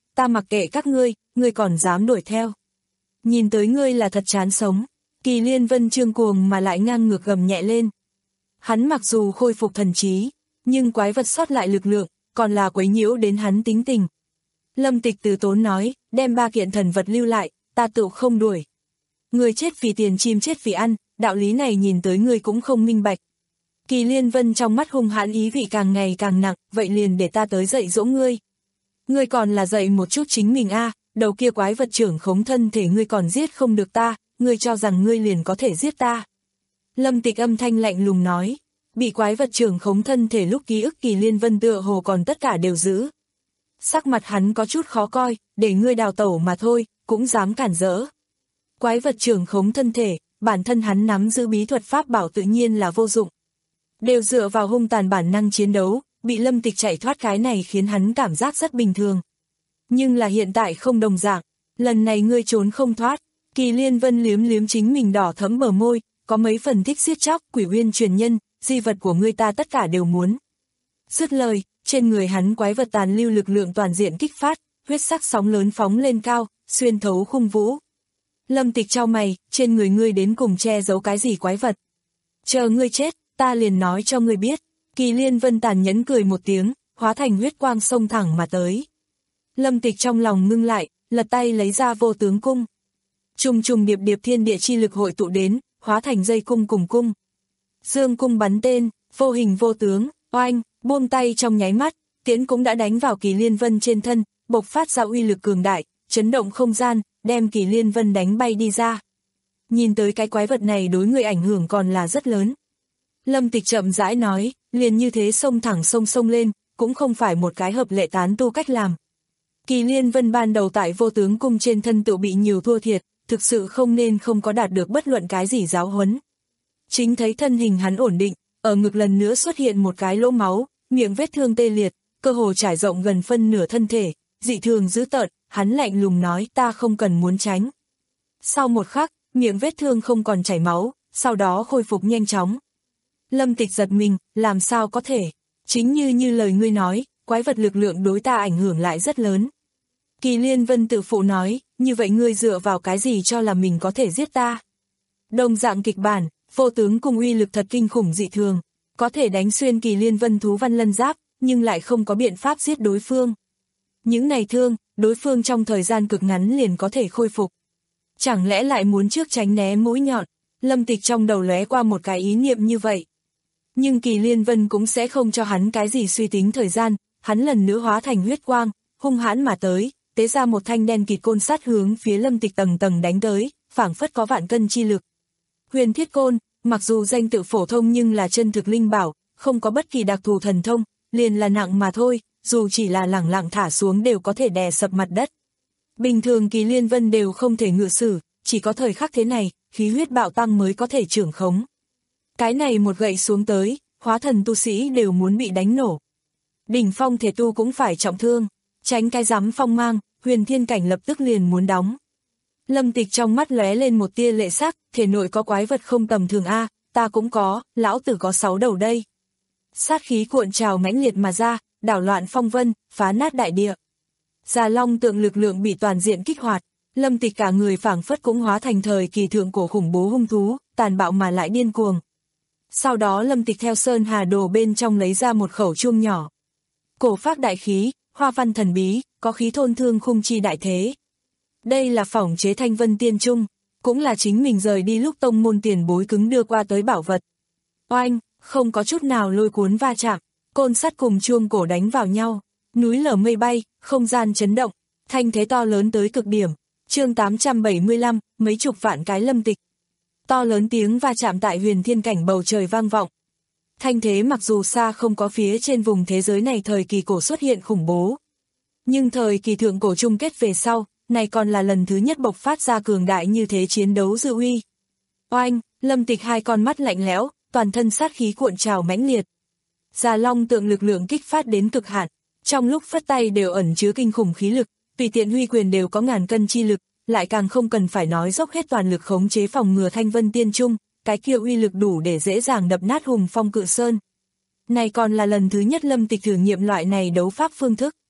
ta mặc kệ các ngươi, ngươi còn dám đuổi theo. Nhìn tới ngươi là thật chán sống. Kỳ Liên Vân trương cuồng mà lại ngang ngược gầm nhẹ lên. Hắn mặc dù khôi phục thần trí, nhưng quái vật sót lại lực lượng, còn là quấy nhiễu đến hắn tính tình. Lâm Tịch từ tốn nói, đem ba kiện thần vật lưu lại, ta tự không đuổi. Người chết vì tiền chim chết vì ăn, đạo lý này nhìn tới người cũng không minh bạch. Kỳ Liên Vân trong mắt hung hãn ý vị càng ngày càng nặng, vậy liền để ta tới dạy dỗ ngươi. Ngươi còn là dạy một chút chính mình a, à, đầu kia quái vật trưởng khống thân thể ngươi còn giết không được ta, ngươi cho rằng ngươi liền có thể giết ta. Lâm Tịch âm thanh lạnh lùng nói, bị quái vật trưởng khống thân thể lúc ký ức Kỳ Liên Vân tựa hồ còn tất cả đều giữ. Sắc mặt hắn có chút khó coi, để ngươi đào tẩu mà thôi, cũng dám cản rỡ. Quái vật trưởng khống thân thể, bản thân hắn nắm giữ bí thuật pháp bảo tự nhiên là vô dụng. Đều dựa vào hung tàn bản năng chiến đấu, bị Lâm Tịch chạy thoát cái này khiến hắn cảm giác rất bình thường. Nhưng là hiện tại không đồng dạng, lần này ngươi trốn không thoát. Kỳ Liên Vân liếm liếm chính mình đỏ thẫm bờ môi, có mấy phần thích giết chóc, quỷ uyên truyền nhân, di vật của ngươi ta tất cả đều muốn. Dứt lời, trên người hắn quái vật tàn lưu lực lượng toàn diện kích phát, huyết sắc sóng lớn phóng lên cao, xuyên thấu khung vũ. Lâm Tịch chau mày, trên người ngươi đến cùng che giấu cái gì quái vật? Chờ ngươi chết, ta liền nói cho ngươi biết. Kỳ Liên Vân tàn nhẫn cười một tiếng, hóa thành huyết quang xông thẳng mà tới. Lâm Tịch trong lòng ngưng lại, lật tay lấy ra vô tướng cung. Trùng trùng điệp điệp thiên địa chi lực hội tụ đến, hóa thành dây cung cùng cung. Dương cung bắn tên, vô hình vô tướng, oanh, buông tay trong nháy mắt, tiễn cũng đã đánh vào Kỳ Liên Vân trên thân, bộc phát ra uy lực cường đại, chấn động không gian, đem Kỳ Liên Vân đánh bay đi ra. Nhìn tới cái quái vật này đối người ảnh hưởng còn là rất lớn. Lâm Tịch chậm rãi nói, liền như thế xông thẳng sông sông lên, cũng không phải một cái hợp lệ tán tu cách làm. Kỳ Liên Vân ban đầu tại vô tướng cung trên thân tự bị nhiều thua thiệt, thực sự không nên không có đạt được bất luận cái gì giáo huấn. Chính thấy thân hình hắn ổn định, ở ngực lần nữa xuất hiện một cái lỗ máu, miệng vết thương tê liệt, cơ hồ trải rộng gần phân nửa thân thể, dị thường dữ tợn, hắn lạnh lùng nói ta không cần muốn tránh. Sau một khắc, miệng vết thương không còn chảy máu, sau đó khôi phục nhanh chóng. Lâm Tịch giật mình, làm sao có thể, chính như như lời ngươi nói, quái vật lực lượng đối ta ảnh hưởng lại rất lớn. Kỳ Liên Vân tự phụ nói, như vậy ngươi dựa vào cái gì cho là mình có thể giết ta? Đồng dạng kịch bản, vô tướng cùng uy lực thật kinh khủng dị thường, có thể đánh xuyên Kỳ Liên Vân thú văn lân giáp, nhưng lại không có biện pháp giết đối phương. Những này thương, đối phương trong thời gian cực ngắn liền có thể khôi phục. Chẳng lẽ lại muốn trước tránh né mũi nhọn? Lâm Tịch trong đầu lóe qua một cái ý niệm như vậy. Nhưng Kỳ Liên Vân cũng sẽ không cho hắn cái gì suy tính thời gian, hắn lần nữa hóa thành huyết quang, hung hãn mà tới, tế ra một thanh đen kịt côn sắt hướng phía Lâm Tịch tầng tầng đánh tới, phảng phất có vạn cân chi lực. Huyền Thiết Côn, mặc dù danh tự phổ thông nhưng là chân thực linh bảo, không có bất kỳ đặc thù thần thông, liền là nặng mà thôi, dù chỉ là lẳng lặng thả xuống đều có thể đè sập mặt đất. Bình thường Kỳ Liên Vân đều không thể ngự sử, chỉ có thời khắc thế này, khí huyết bạo tăng mới có thể trưởng khống. Cái này một gậy xuống tới, hóa thần tu sĩ đều muốn bị đánh nổ. Đỉnh phong thể tu cũng phải trọng thương, tránh cái rắm phong mang, huyền thiên cảnh lập tức liền muốn đóng. Lâm Tịch trong mắt lóe lên một tia lệ sắc, thể nội có quái vật không tầm thường a, ta cũng có, lão tử có sáu đầu đây. Sát khí cuộn trào mãnh liệt mà ra, đảo loạn phong vân, phá nát đại địa. Già Long tượng lực lượng bị toàn diện kích hoạt, Lâm Tịch cả người phảng phất cũng hóa thành thời kỳ thượng cổ khủng bố hung thú, tàn bạo mà lại điên cuồng. Sau đó Lâm Tịch theo Sơn Hà Đồ bên trong lấy ra một khẩu chuông nhỏ. Cổ phác đại khí, hoa văn thần bí, có khí thôn thương khung chi đại thế. Đây là phỏng chế Thanh Vân Tiên Trung, cũng là chính mình rời đi lúc tông môn tiền bối cứng đưa qua tới bảo vật. Oanh, không có chút nào lôi cuốn va chạm, côn sắt cùng chuông cổ đánh vào nhau, núi lở mây bay, không gian chấn động, thanh thế to lớn tới cực điểm. Chương tám trăm bảy mươi lăm, mấy chục vạn cái Lâm Tịch. To lớn tiếng va chạm tại huyền thiên cảnh bầu trời vang vọng. Thanh thế mặc dù xa không có phía trên vùng thế giới này thời kỳ cổ xuất hiện khủng bố. Nhưng thời kỳ thượng cổ chung kết về sau, này còn là lần thứ nhất bộc phát ra cường đại như thế chiến đấu dư uy. Oanh, Lâm Tịch hai con mắt lạnh lẽo, toàn thân sát khí cuộn trào mãnh liệt. Già Long tượng lực lượng kích phát đến cực hạn, trong lúc phất tay đều ẩn chứa kinh khủng khí lực, tùy tiện huy quyền đều có ngàn cân chi lực, lại càng không cần phải nói dốc hết toàn lực khống chế phòng ngừa Thanh Vân Tiên Trung, cái kia uy lực đủ để dễ dàng đập nát Hùng Phong Cự Sơn. Này còn là lần thứ nhất Lâm Tịch thử nghiệm loại này đấu pháp phương thức.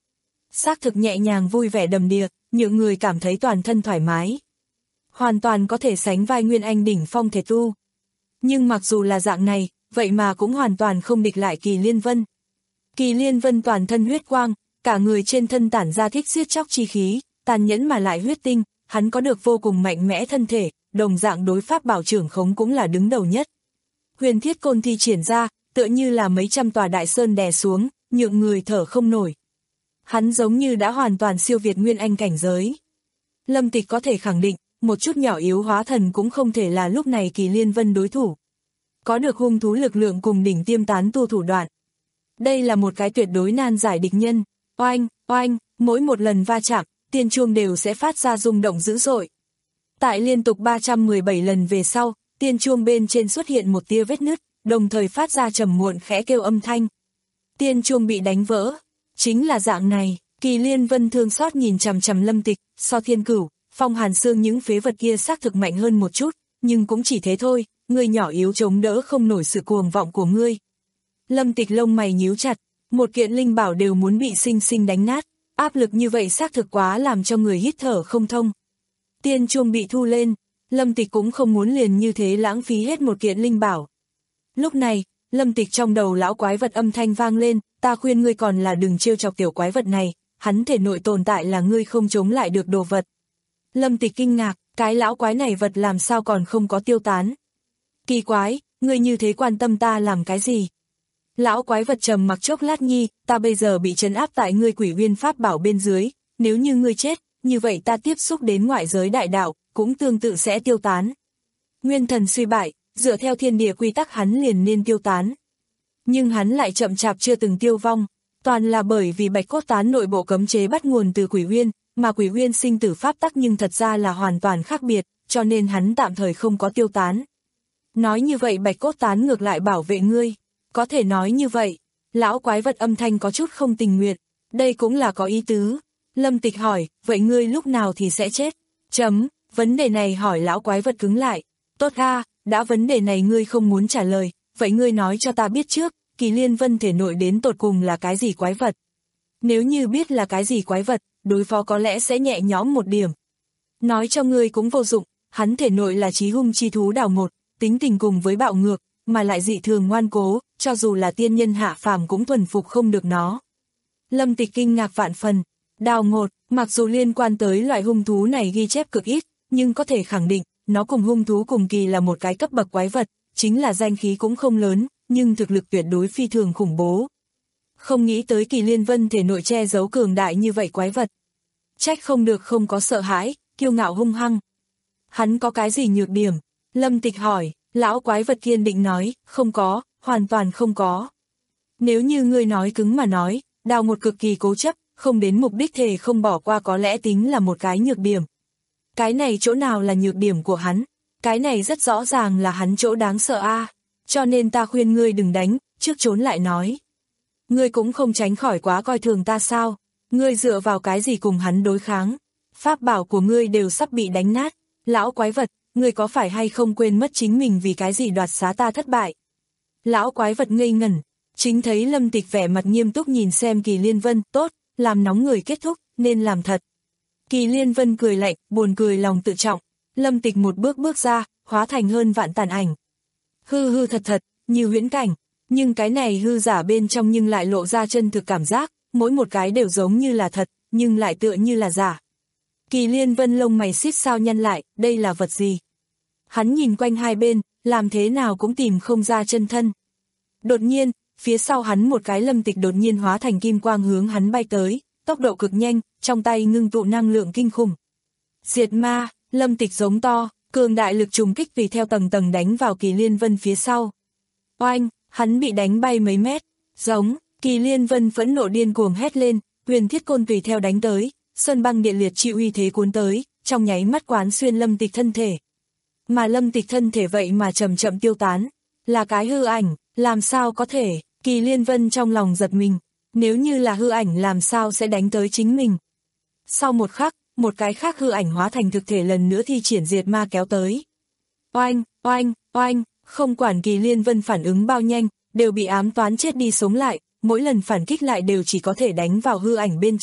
Xác thực nhẹ nhàng vui vẻ đầm đìa, những người cảm thấy toàn thân thoải mái. Hoàn toàn có thể sánh vai Nguyên Anh đỉnh phong thể tu. Nhưng mặc dù là dạng này, vậy mà cũng hoàn toàn không địch lại Kỳ Liên Vân. Kỳ Liên Vân toàn thân huyết quang, cả người trên thân tản ra thích giết chóc chi khí, tàn nhẫn mà lại huyết tinh, hắn có được vô cùng mạnh mẽ thân thể, đồng dạng đối pháp bảo trưởng khống cũng là đứng đầu nhất. Huyền thiết côn thi triển ra, tựa như là mấy trăm tòa đại sơn đè xuống, nhượng người thở không nổi. Hắn giống như đã hoàn toàn siêu việt Nguyên Anh cảnh giới. Lâm Tịch có thể khẳng định, một chút nhỏ yếu hóa thần cũng không thể là lúc này Kỳ Liên Vân đối thủ. Có được hung thú lực lượng cùng đỉnh tiêm tán tu thủ đoạn. Đây là một cái tuyệt đối nan giải địch nhân. Oanh, oanh, mỗi một lần va chạm, tiên chuông đều sẽ phát ra rung động dữ dội. Tại liên tục ba trăm mười bảy lần về sau, tiên chuông bên trên xuất hiện một tia vết nứt, đồng thời phát ra trầm muộn khẽ kêu âm thanh. Tiên chuông bị đánh vỡ. Chính là dạng này, Kỳ Liên Vân thương xót nhìn chằm chằm Lâm Tịch, so Thiên Cửu, Phong Hàn Xương những phế vật kia xác thực mạnh hơn một chút, nhưng cũng chỉ thế thôi, ngươi nhỏ yếu chống đỡ không nổi sự cuồng vọng của ngươi. Lâm Tịch lông mày nhíu chặt, một kiện linh bảo đều muốn bị sinh sinh đánh nát, áp lực như vậy xác thực quá làm cho người hít thở không thông. Tiên chuông bị thu lên, Lâm Tịch cũng không muốn liền như thế lãng phí hết một kiện linh bảo. Lúc này, Lâm Tịch trong đầu lão quái vật âm thanh vang lên, ta khuyên ngươi còn là đừng trêu chọc tiểu quái vật này, hắn thể nội tồn tại là ngươi không chống lại được đồ vật. Lâm Tịch kinh ngạc, cái lão quái này vật làm sao còn không có tiêu tán. Kỳ quái, ngươi như thế quan tâm ta làm cái gì? Lão quái vật trầm mặc chốc lát nhi, ta bây giờ bị trấn áp tại ngươi Quỷ Uyên pháp bảo bên dưới, nếu như ngươi chết, như vậy ta tiếp xúc đến ngoại giới đại đạo, cũng tương tự sẽ tiêu tán. Nguyên thần suy bại, dựa theo thiên địa quy tắc hắn liền nên tiêu tán. Nhưng hắn lại chậm chạp chưa từng tiêu vong, toàn là bởi vì Bạch Cốt Tán nội bộ cấm chế bắt nguồn từ Quỷ Uyên, mà Quỷ Uyên sinh tử pháp tắc nhưng thật ra là hoàn toàn khác biệt, cho nên hắn tạm thời không có tiêu tán. Nói như vậy Bạch Cốt Tán ngược lại bảo vệ ngươi, có thể nói như vậy. Lão quái vật âm thanh có chút không tình nguyện, đây cũng là có ý tứ. Lâm Tịch hỏi, vậy ngươi lúc nào thì sẽ chết? Chấm, vấn đề này hỏi lão quái vật cứng lại. Tốt ha, đã vấn đề này ngươi không muốn trả lời, vậy ngươi nói cho ta biết trước, Kỳ Liên Vân thể nội đến tột cùng là cái gì quái vật? Nếu như biết là cái gì quái vật, đối phó có lẽ sẽ nhẹ nhõm một điểm. Nói cho ngươi cũng vô dụng, hắn thể nội là chí hung chi thú đào một, tính tình cùng với bạo ngược, mà lại dị thường ngoan cố, cho dù là tiên nhân hạ phàm cũng thuần phục không được nó. Lâm Tịch kinh ngạc vạn phần, đào ngột, mặc dù liên quan tới loại hung thú này ghi chép cực ít, nhưng có thể khẳng định, nó cùng hung thú cùng kỳ là một cái cấp bậc quái vật, chính là danh khí cũng không lớn, nhưng thực lực tuyệt đối phi thường khủng bố. Không nghĩ tới Kỳ Liên Vân thể nội che giấu cường đại như vậy quái vật. Trách không được không có sợ hãi, kiêu ngạo hung hăng. Hắn có cái gì nhược điểm? Lâm Tịch hỏi, lão quái vật kiên định nói, không có, hoàn toàn không có. Nếu như ngươi nói cứng mà nói, đào một cực kỳ cố chấp, không đến mục đích thể không bỏ qua có lẽ tính là một cái nhược điểm. Cái này chỗ nào là nhược điểm của hắn? Cái này rất rõ ràng là hắn chỗ đáng sợ a. Cho nên ta khuyên ngươi đừng đánh, trước trốn lại nói. Ngươi cũng không tránh khỏi quá coi thường ta sao? Ngươi dựa vào cái gì cùng hắn đối kháng? Pháp bảo của ngươi đều sắp bị đánh nát. Lão quái vật, ngươi có phải hay không quên mất chính mình vì cái gì đoạt xá ta thất bại? Lão quái vật ngây ngẩn, chính thấy Lâm Tịch vẻ mặt nghiêm túc nhìn xem Kỳ Liên Vân, tốt, làm nóng người kết thúc, nên làm thật. Kỳ Liên Vân cười lạnh, buồn cười lòng tự trọng. Lâm Tịch một bước bước ra, hóa thành hơn vạn tàn ảnh. Hư hư thật thật, như huyễn cảnh, nhưng cái này hư giả bên trong nhưng lại lộ ra chân thực cảm giác, mỗi một cái đều giống như là thật, nhưng lại tựa như là giả. Kỳ Liên Vân lông mày xít sao nhăn lại, đây là vật gì? Hắn nhìn quanh hai bên, làm thế nào cũng tìm không ra chân thân. Đột nhiên, phía sau hắn một cái Lâm Tịch đột nhiên hóa thành kim quang hướng hắn bay tới, tốc độ cực nhanh, trong tay ngưng tụ năng lượng kinh khủng. Diệt ma, Lâm Tịch giống to, cường đại lực trùng kích tùy theo tầng tầng đánh vào Kỳ Liên Vân phía sau. Oanh, hắn bị đánh bay mấy mét, giống, Kỳ Liên Vân phẫn nộ điên cuồng hét lên, huyền thiết côn tùy theo đánh tới, sơn băng điện liệt chịu uy thế cuốn tới, trong nháy mắt quán xuyên Lâm Tịch thân thể. Mà Lâm Tịch thân thể vậy mà chậm chậm tiêu tán, là cái hư ảnh, làm sao có thể? Kỳ Liên Vân trong lòng giật mình, nếu như là hư ảnh làm sao sẽ đánh tới chính mình. Sau một khắc, một cái khác hư ảnh hóa thành thực thể lần nữa thi triển diệt ma kéo tới. Oanh, oanh, oanh, không quản Kỳ Liên Vân phản ứng bao nhanh, đều bị ám toán chết đi sống lại, mỗi lần phản kích lại đều chỉ có thể đánh vào hư ảnh bên trên,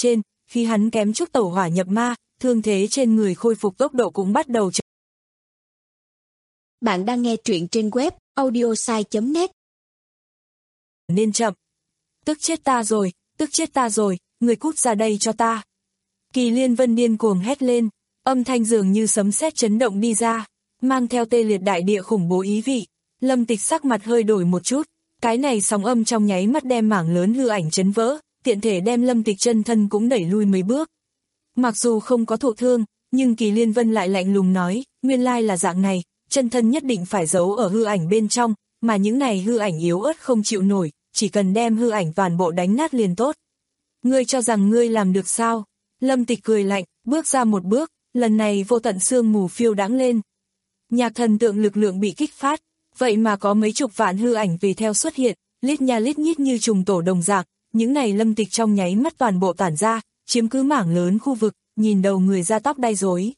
khi hắn kém chút tẩu hỏa nhập ma, thương thế trên người khôi phục tốc độ cũng bắt đầu chậm. Bạn đang nghe truyện trên web audiosai chấm net. Nên chậm. Tức chết ta rồi, tức chết ta rồi, người cút ra đây cho ta. Kỳ Liên Vân điên cuồng hét lên, âm thanh dường như sấm sét chấn động đi ra, mang theo tê liệt đại địa khủng bố ý vị. Lâm Tịch sắc mặt hơi đổi một chút, cái này sóng âm trong nháy mắt đem mảng lớn hư ảnh chấn vỡ, tiện thể đem Lâm Tịch chân thân cũng đẩy lui mấy bước. Mặc dù không có thụ thương, nhưng Kỳ Liên Vân lại lạnh lùng nói, nguyên lai là dạng này, chân thân nhất định phải giấu ở hư ảnh bên trong, mà những này hư ảnh yếu ớt không chịu nổi, chỉ cần đem hư ảnh toàn bộ đánh nát liền tốt. Ngươi cho rằng ngươi làm được sao? Lâm Tịch cười lạnh, bước ra một bước, lần này vô tận sương mù phiêu đãng lên. Nhạc thần tượng lực lượng bị kích phát, vậy mà có mấy chục vạn hư ảnh tùy theo xuất hiện, lít nha lít nhít như trùng tổ đồng dạng, những này Lâm Tịch trong nháy mắt toàn bộ tản ra, chiếm cứ mảng lớn khu vực, nhìn đầu người ra tóc đai rối.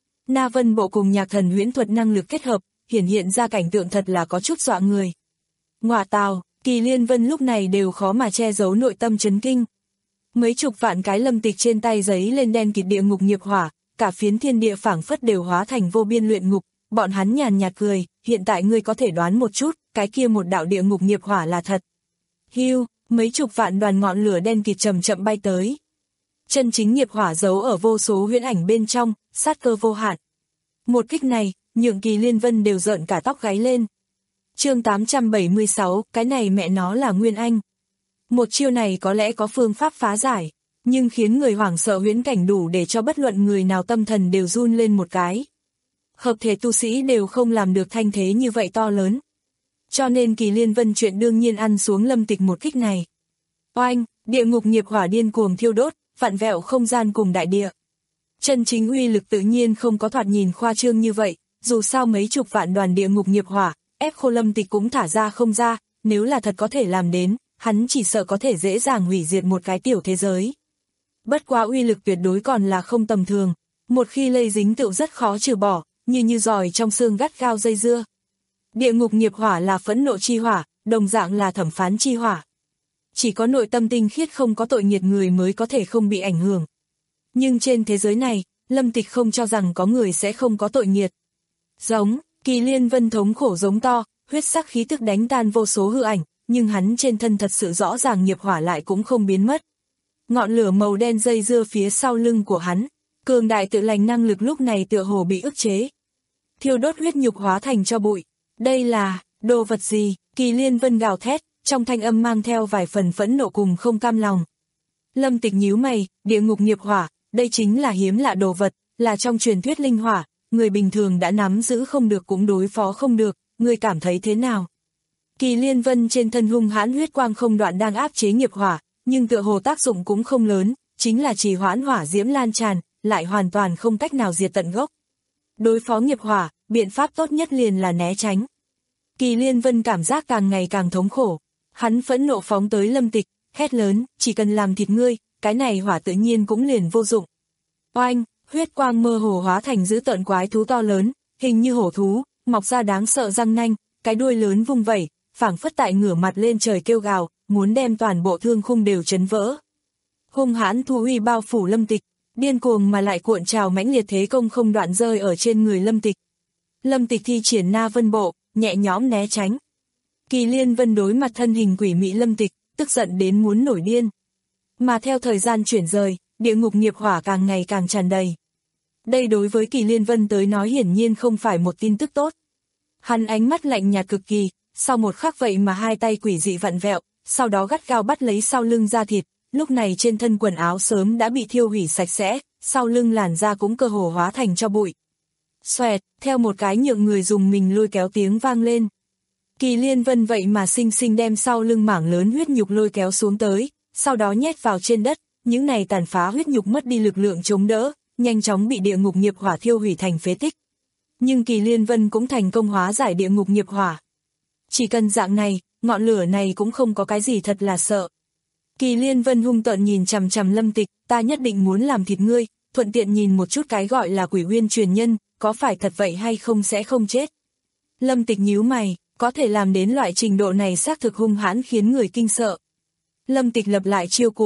Na Vân Bộ cùng nhạc thần huyễn thuật năng lực kết hợp, hiển hiện ra cảnh tượng thật là có chút dọa người. Ngọa tào, Kỳ Liên Vân lúc này đều khó mà che giấu nội tâm chấn kinh. Mấy chục vạn cái Lâm Tịch trên tay giấy lên đen kịt địa ngục nghiệp hỏa, cả phiến thiên địa phảng phất đều hóa thành vô biên luyện ngục, bọn hắn nhàn nhạt cười, hiện tại ngươi có thể đoán một chút, cái kia một đạo địa ngục nghiệp hỏa là thật. Hiu, mấy chục vạn đoàn ngọn lửa đen kịt chậm chậm bay tới. Chân chính nghiệp hỏa giấu ở vô số huyễn ảnh bên trong, sát cơ vô hạn. Một kích này, nhượng Kỳ Liên Vân đều rợn cả tóc gáy lên. Chương tám trăm bảy mươi sáu, cái này mẹ nó là Nguyên Anh. Một chiêu này có lẽ có phương pháp phá giải, nhưng khiến người hoảng sợ huyễn cảnh đủ để cho bất luận người nào tâm thần đều run lên một cái. Hợp thể tu sĩ đều không làm được thanh thế như vậy to lớn. Cho nên Kỳ Liên Vân chuyện đương nhiên ăn xuống Lâm Tịch một kích này. Oanh, địa ngục nghiệp hỏa điên cuồng thiêu đốt, vặn vẹo không gian cùng đại địa. Chân chính uy lực tự nhiên không có thoạt nhìn khoa trương như vậy, dù sao mấy chục vạn đoàn địa ngục nghiệp hỏa, ép khô Lâm Tịch cũng thả ra không ra, nếu là thật có thể làm đến, hắn chỉ sợ có thể dễ dàng hủy diệt một cái tiểu thế giới. Bất quá uy lực tuyệt đối còn là không tầm thường, một khi lây dính tựu rất khó trừ bỏ, như như giòi trong xương gắt gao dây dưa. Địa ngục nghiệp hỏa là phẫn nộ chi hỏa, đồng dạng là thẩm phán chi hỏa. Chỉ có nội tâm tinh khiết không có tội nghiệt người mới có thể không bị ảnh hưởng. Nhưng trên thế giới này, Lâm Tịch không cho rằng có người sẽ không có tội nghiệt. Giống, Kỳ Liên Vân thống khổ giống to, huyết sắc khí tức đánh tan vô số hư ảnh, nhưng hắn trên thân thật sự rõ ràng nghiệp hỏa lại cũng không biến mất. Ngọn lửa màu đen dây dưa phía sau lưng của hắn, cường đại tự lành năng lực lúc này tựa hồ bị ức chế. Thiêu đốt huyết nhục hóa thành cho bụi. Đây là, đồ vật gì? Kỳ Liên Vân gào thét, trong thanh âm mang theo vài phần phẫn nộ cùng không cam lòng. Lâm Tịch nhíu mày, địa ngục nghiệp hỏa, đây chính là hiếm lạ đồ vật, là trong truyền thuyết linh hỏa, người bình thường đã nắm giữ không được cũng đối phó không được, người cảm thấy thế nào? Kỳ Liên Vân trên thân hung hãn huyết quang không đoạn đang áp chế nghiệp hỏa, nhưng tựa hồ tác dụng cũng không lớn, chính là trì hoãn hỏa diễm lan tràn, lại hoàn toàn không cách nào diệt tận gốc. Đối phó nghiệp hỏa, biện pháp tốt nhất liền là né tránh. Kỳ Liên Vân cảm giác càng ngày càng thống khổ, hắn phẫn nộ phóng tới Lâm Tịch, hét lớn, chỉ cần làm thịt ngươi, cái này hỏa tự nhiên cũng liền vô dụng. Oanh, huyết quang mơ hồ hóa thành dữ tợn quái thú to lớn, hình như hổ thú, mọc ra đáng sợ răng nanh, cái đuôi lớn vung vẩy, phảng phất tại ngửa mặt lên trời kêu gào, muốn đem toàn bộ thương khung đều chấn vỡ. Hung hãn thú uy bao phủ Lâm Tịch, điên cuồng mà lại cuộn trào mãnh liệt thế công không đoạn rơi ở trên người Lâm Tịch. Lâm Tịch thi triển Na Vân Bộ, nhẹ nhõm né tránh. Kỳ Liên Vân đối mặt thân hình quỷ mị Lâm Tịch, tức giận đến muốn nổi điên. Mà theo thời gian chuyển rời, địa ngục nghiệp hỏa càng ngày càng tràn đầy. Đây đối với Kỳ Liên Vân tới nói hiển nhiên không phải một tin tức tốt. Hắn ánh mắt lạnh nhạt cực kỳ, sau một khắc vậy mà hai tay quỷ dị vặn vẹo, sau đó gắt gao bắt lấy sau lưng da thịt, lúc này trên thân quần áo sớm đã bị thiêu hủy sạch sẽ, sau lưng làn da cũng cơ hồ hóa thành cho bụi. Xoẹt, theo một cái nhượng người dùng mình lôi kéo tiếng vang lên. Kỳ Liên Vân vậy mà xinh xinh đem sau lưng mảng lớn huyết nhục lôi kéo xuống tới, sau đó nhét vào trên đất, những này tàn phá huyết nhục mất đi lực lượng chống đỡ, nhanh chóng bị địa ngục nghiệp hỏa thiêu hủy thành phế tích. Nhưng Kỳ Liên Vân cũng thành công hóa giải địa ngục nghiệp hỏa. Chỉ cần dạng này, ngọn lửa này cũng không có cái gì thật là sợ. Kỳ Liên Vân hung tợn nhìn chằm chằm Lâm Tịch, ta nhất định muốn làm thịt ngươi, thuận tiện nhìn một chút cái gọi là quỷ uyên truyền nhân, có phải thật vậy hay không sẽ không chết. Lâm Tịch nhíu mày, có thể làm đến loại trình độ này xác thực hung hãn khiến người kinh sợ. Lâm Tịch lập lại chiêu cũ,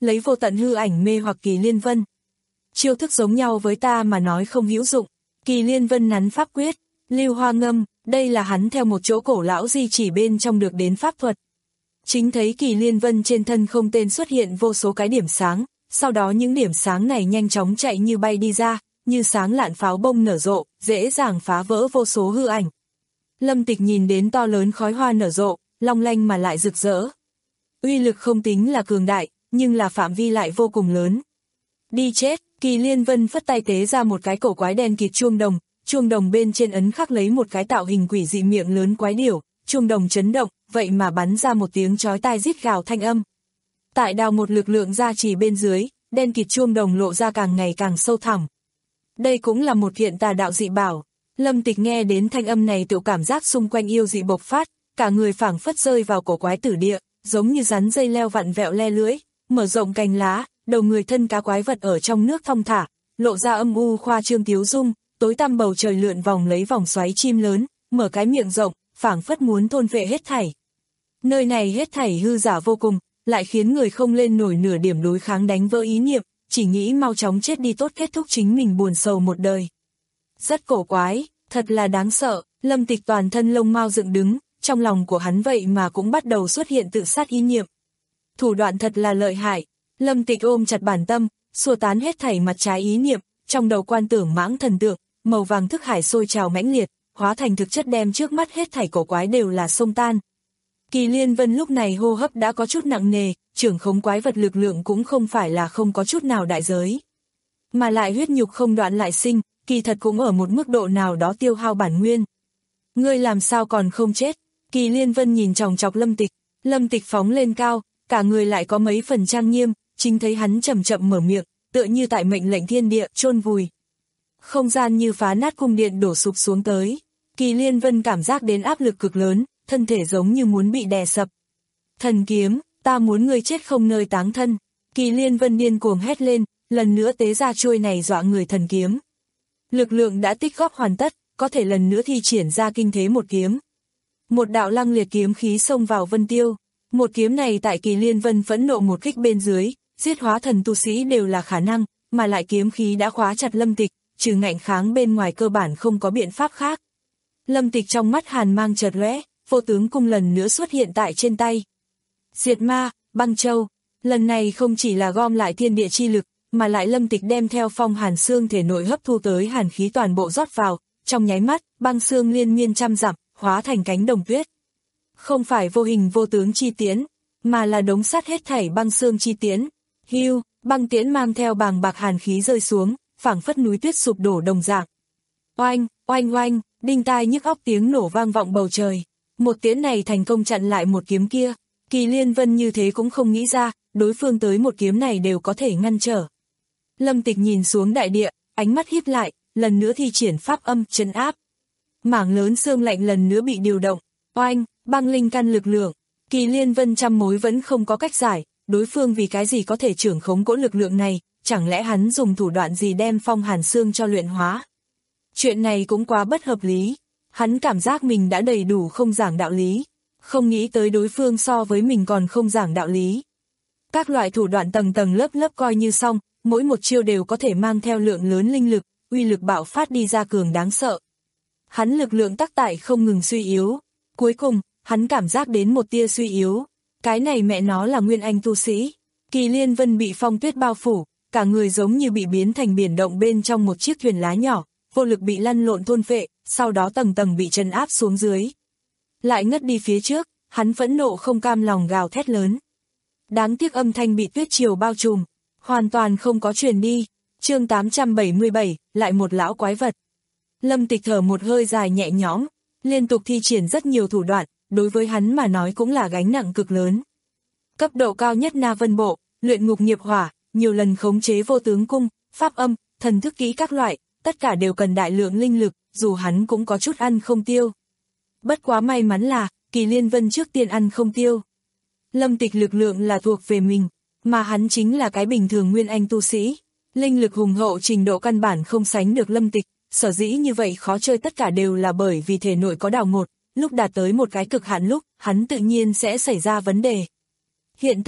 lấy vô tận hư ảnh mê hoặc Kỳ Liên Vân. Chiêu thức giống nhau với ta mà nói không hữu dụng. Kỳ Liên Vân nắn pháp quyết, lưu hoa ngâm, đây là hắn theo một chỗ cổ lão di chỉ bên trong được đến pháp thuật. Chính thấy Kỳ Liên Vân trên thân không tên xuất hiện vô số cái điểm sáng, sau đó những điểm sáng này nhanh chóng chạy như bay đi ra, như sáng lạn pháo bông nở rộ, dễ dàng phá vỡ vô số hư ảnh. Lâm Tịch nhìn đến to lớn khói hoa nở rộ, long lanh mà lại rực rỡ. Uy lực không tính là cường đại, nhưng là phạm vi lại vô cùng lớn. Đi chết, Kỳ Liên Vân phất tay tế ra một cái cổ quái đen kịt chuông đồng, chuông đồng bên trên ấn khắc lấy một cái tạo hình quỷ dị miệng lớn quái điểu, chuông đồng chấn động, vậy mà bắn ra một tiếng chói tai rít gào thanh âm. Tại đào một lực lượng gia trì bên dưới, đen kịt chuông đồng lộ ra càng ngày càng sâu thẳm. Đây cũng là một hiện tà đạo dị bảo. Lâm Tịch nghe đến thanh âm này tự cảm giác xung quanh yêu dị bộc phát, cả người phảng phất rơi vào cổ quái tử địa, giống như rắn dây leo vặn vẹo le lưỡi, mở rộng cành lá, đầu người thân cá quái vật ở trong nước thong thả, lộ ra âm u khoa trương tiếu dung, tối tăm bầu trời lượn vòng lấy vòng xoáy chim lớn, mở cái miệng rộng, phảng phất muốn thôn vệ hết thảy. Nơi này hết thảy hư giả vô cùng, lại khiến người không lên nổi nửa điểm đối kháng đánh vỡ ý niệm, chỉ nghĩ mau chóng chết đi tốt kết thúc chính mình buồn sầu một đời. Rất cổ quái, thật là đáng sợ, Lâm Tịch toàn thân lông mao dựng đứng, trong lòng của hắn vậy mà cũng bắt đầu xuất hiện tự sát ý niệm. Thủ đoạn thật là lợi hại, Lâm Tịch ôm chặt bản tâm, xua tán hết thảy mặt trái ý niệm, trong đầu quan tưởng mãng thần tượng, màu vàng thức hải sôi trào mãnh liệt, hóa thành thực chất đem trước mắt hết thảy cổ quái đều là xông tan. Kỳ Liên Vân lúc này hô hấp đã có chút nặng nề, trưởng khống quái vật lực lượng cũng không phải là không có chút nào đại giới. Mà lại huyết nhục không đoạn lại sinh, kỳ thật cũng ở một mức độ nào đó tiêu hao bản nguyên. Ngươi làm sao còn không chết? Kỳ Liên Vân nhìn chòng chọc Lâm Tịch, Lâm Tịch phóng lên cao, cả người lại có mấy phần trang nghiêm, chính thấy hắn chậm chậm mở miệng, tựa như tại mệnh lệnh thiên địa chôn vùi. Không gian như phá nát cung điện đổ sụp xuống tới. Kỳ Liên Vân cảm giác đến áp lực cực lớn, thân thể giống như muốn bị đè sập. Thần kiếm, ta muốn ngươi chết không nơi táng thân. Kỳ Liên Vân điên cuồng hét lên, lần nữa tế ra chuôi này dọa người thần kiếm. Lực lượng đã tích góp hoàn tất, có thể lần nữa thi triển ra kinh thế một kiếm. Một đạo lăng liệt kiếm khí xông vào Vân Tiêu. Một kiếm này tại Kỳ Liên Vân phẫn nộ một kích bên dưới, giết hóa thần tu sĩ đều là khả năng, mà lại kiếm khí đã khóa chặt Lâm Tịch, trừ ngạnh kháng bên ngoài cơ bản không có biện pháp khác. Lâm Tịch trong mắt hàn mang chợt lóe, vô tướng cung lần nữa xuất hiện tại trên tay. Diệt ma, băng châu, lần này không chỉ là gom lại thiên địa chi lực, mà lại Lâm Tịch đem theo phong hàn xương thể nội hấp thu tới hàn khí toàn bộ rót vào, trong nháy mắt, băng xương liên miên trăm dặm, hóa thành cánh đồng tuyết. Không phải vô hình vô tướng chi tiễn, mà là đống sắt hết thảy băng xương chi tiễn. Hưu, băng tiễn mang theo bàng bạc hàn khí rơi xuống, phảng phất núi tuyết sụp đổ đồng dạng. Oanh, oanh oanh, đinh tai nhức óc tiếng nổ vang vọng bầu trời. Một tiễn này thành công chặn lại một kiếm kia. Kỳ Liên Vân như thế cũng không nghĩ ra, đối phương tới một kiếm này đều có thể ngăn trở. Lâm Tịch nhìn xuống đại địa, ánh mắt híp lại, lần nữa thi triển pháp âm trấn áp. Mảng lớn xương lạnh lần nữa bị điều động. Oanh, băng linh căn lực lượng. Kỳ Liên Vân trăm mối vẫn không có cách giải, đối phương vì cái gì có thể trưởng khống cỗ lực lượng này, chẳng lẽ hắn dùng thủ đoạn gì đem phong hàn xương cho luyện hóa. Chuyện này cũng quá bất hợp lý, hắn cảm giác mình đã đầy đủ không giảng đạo lý, không nghĩ tới đối phương so với mình còn không giảng đạo lý. Các loại thủ đoạn tầng tầng lớp lớp coi như xong, mỗi một chiêu đều có thể mang theo lượng lớn linh lực, uy lực bạo phát đi ra cường đáng sợ. Hắn lực lượng tắc tại không ngừng suy yếu, cuối cùng, hắn cảm giác đến một tia suy yếu, cái này mẹ nó là nguyên anh tu sĩ. Kỳ Liên Vân bị phong tuyết bao phủ, cả người giống như bị biến thành biển động bên trong một chiếc thuyền lá nhỏ, vô lực bị lăn lộn thôn phệ, sau đó tầng tầng bị trấn áp xuống dưới. Lại ngất đi phía trước, hắn phẫn nộ không cam lòng gào thét lớn. Đáng tiếc âm thanh bị tuyết chiều bao trùm, hoàn toàn không có truyền đi. Chương tám trăm bảy mươi bảy, lại một lão quái vật. Lâm Tịch thở một hơi dài nhẹ nhõm, liên tục thi triển rất nhiều thủ đoạn, đối với hắn mà nói cũng là gánh nặng cực lớn. Cấp độ cao nhất Na Vân Bộ, luyện ngục nghiệp hỏa, nhiều lần khống chế vô tướng cung, pháp âm, thần thức kỹ các loại, tất cả đều cần đại lượng linh lực, dù hắn cũng có chút ăn không tiêu. Bất quá may mắn là, Kỳ Liên Vân trước tiên ăn không tiêu. Lâm Tịch lực lượng là thuộc về mình, mà hắn chính là cái bình thường nguyên anh tu sĩ. Linh lực hùng hậu trình độ căn bản không sánh được Lâm Tịch, sở dĩ như vậy khó chơi tất cả đều là bởi vì thể nội có đào ngột, lúc đạt tới một cái cực hạn lúc, hắn tự nhiên sẽ xảy ra vấn đề. Hiện tại,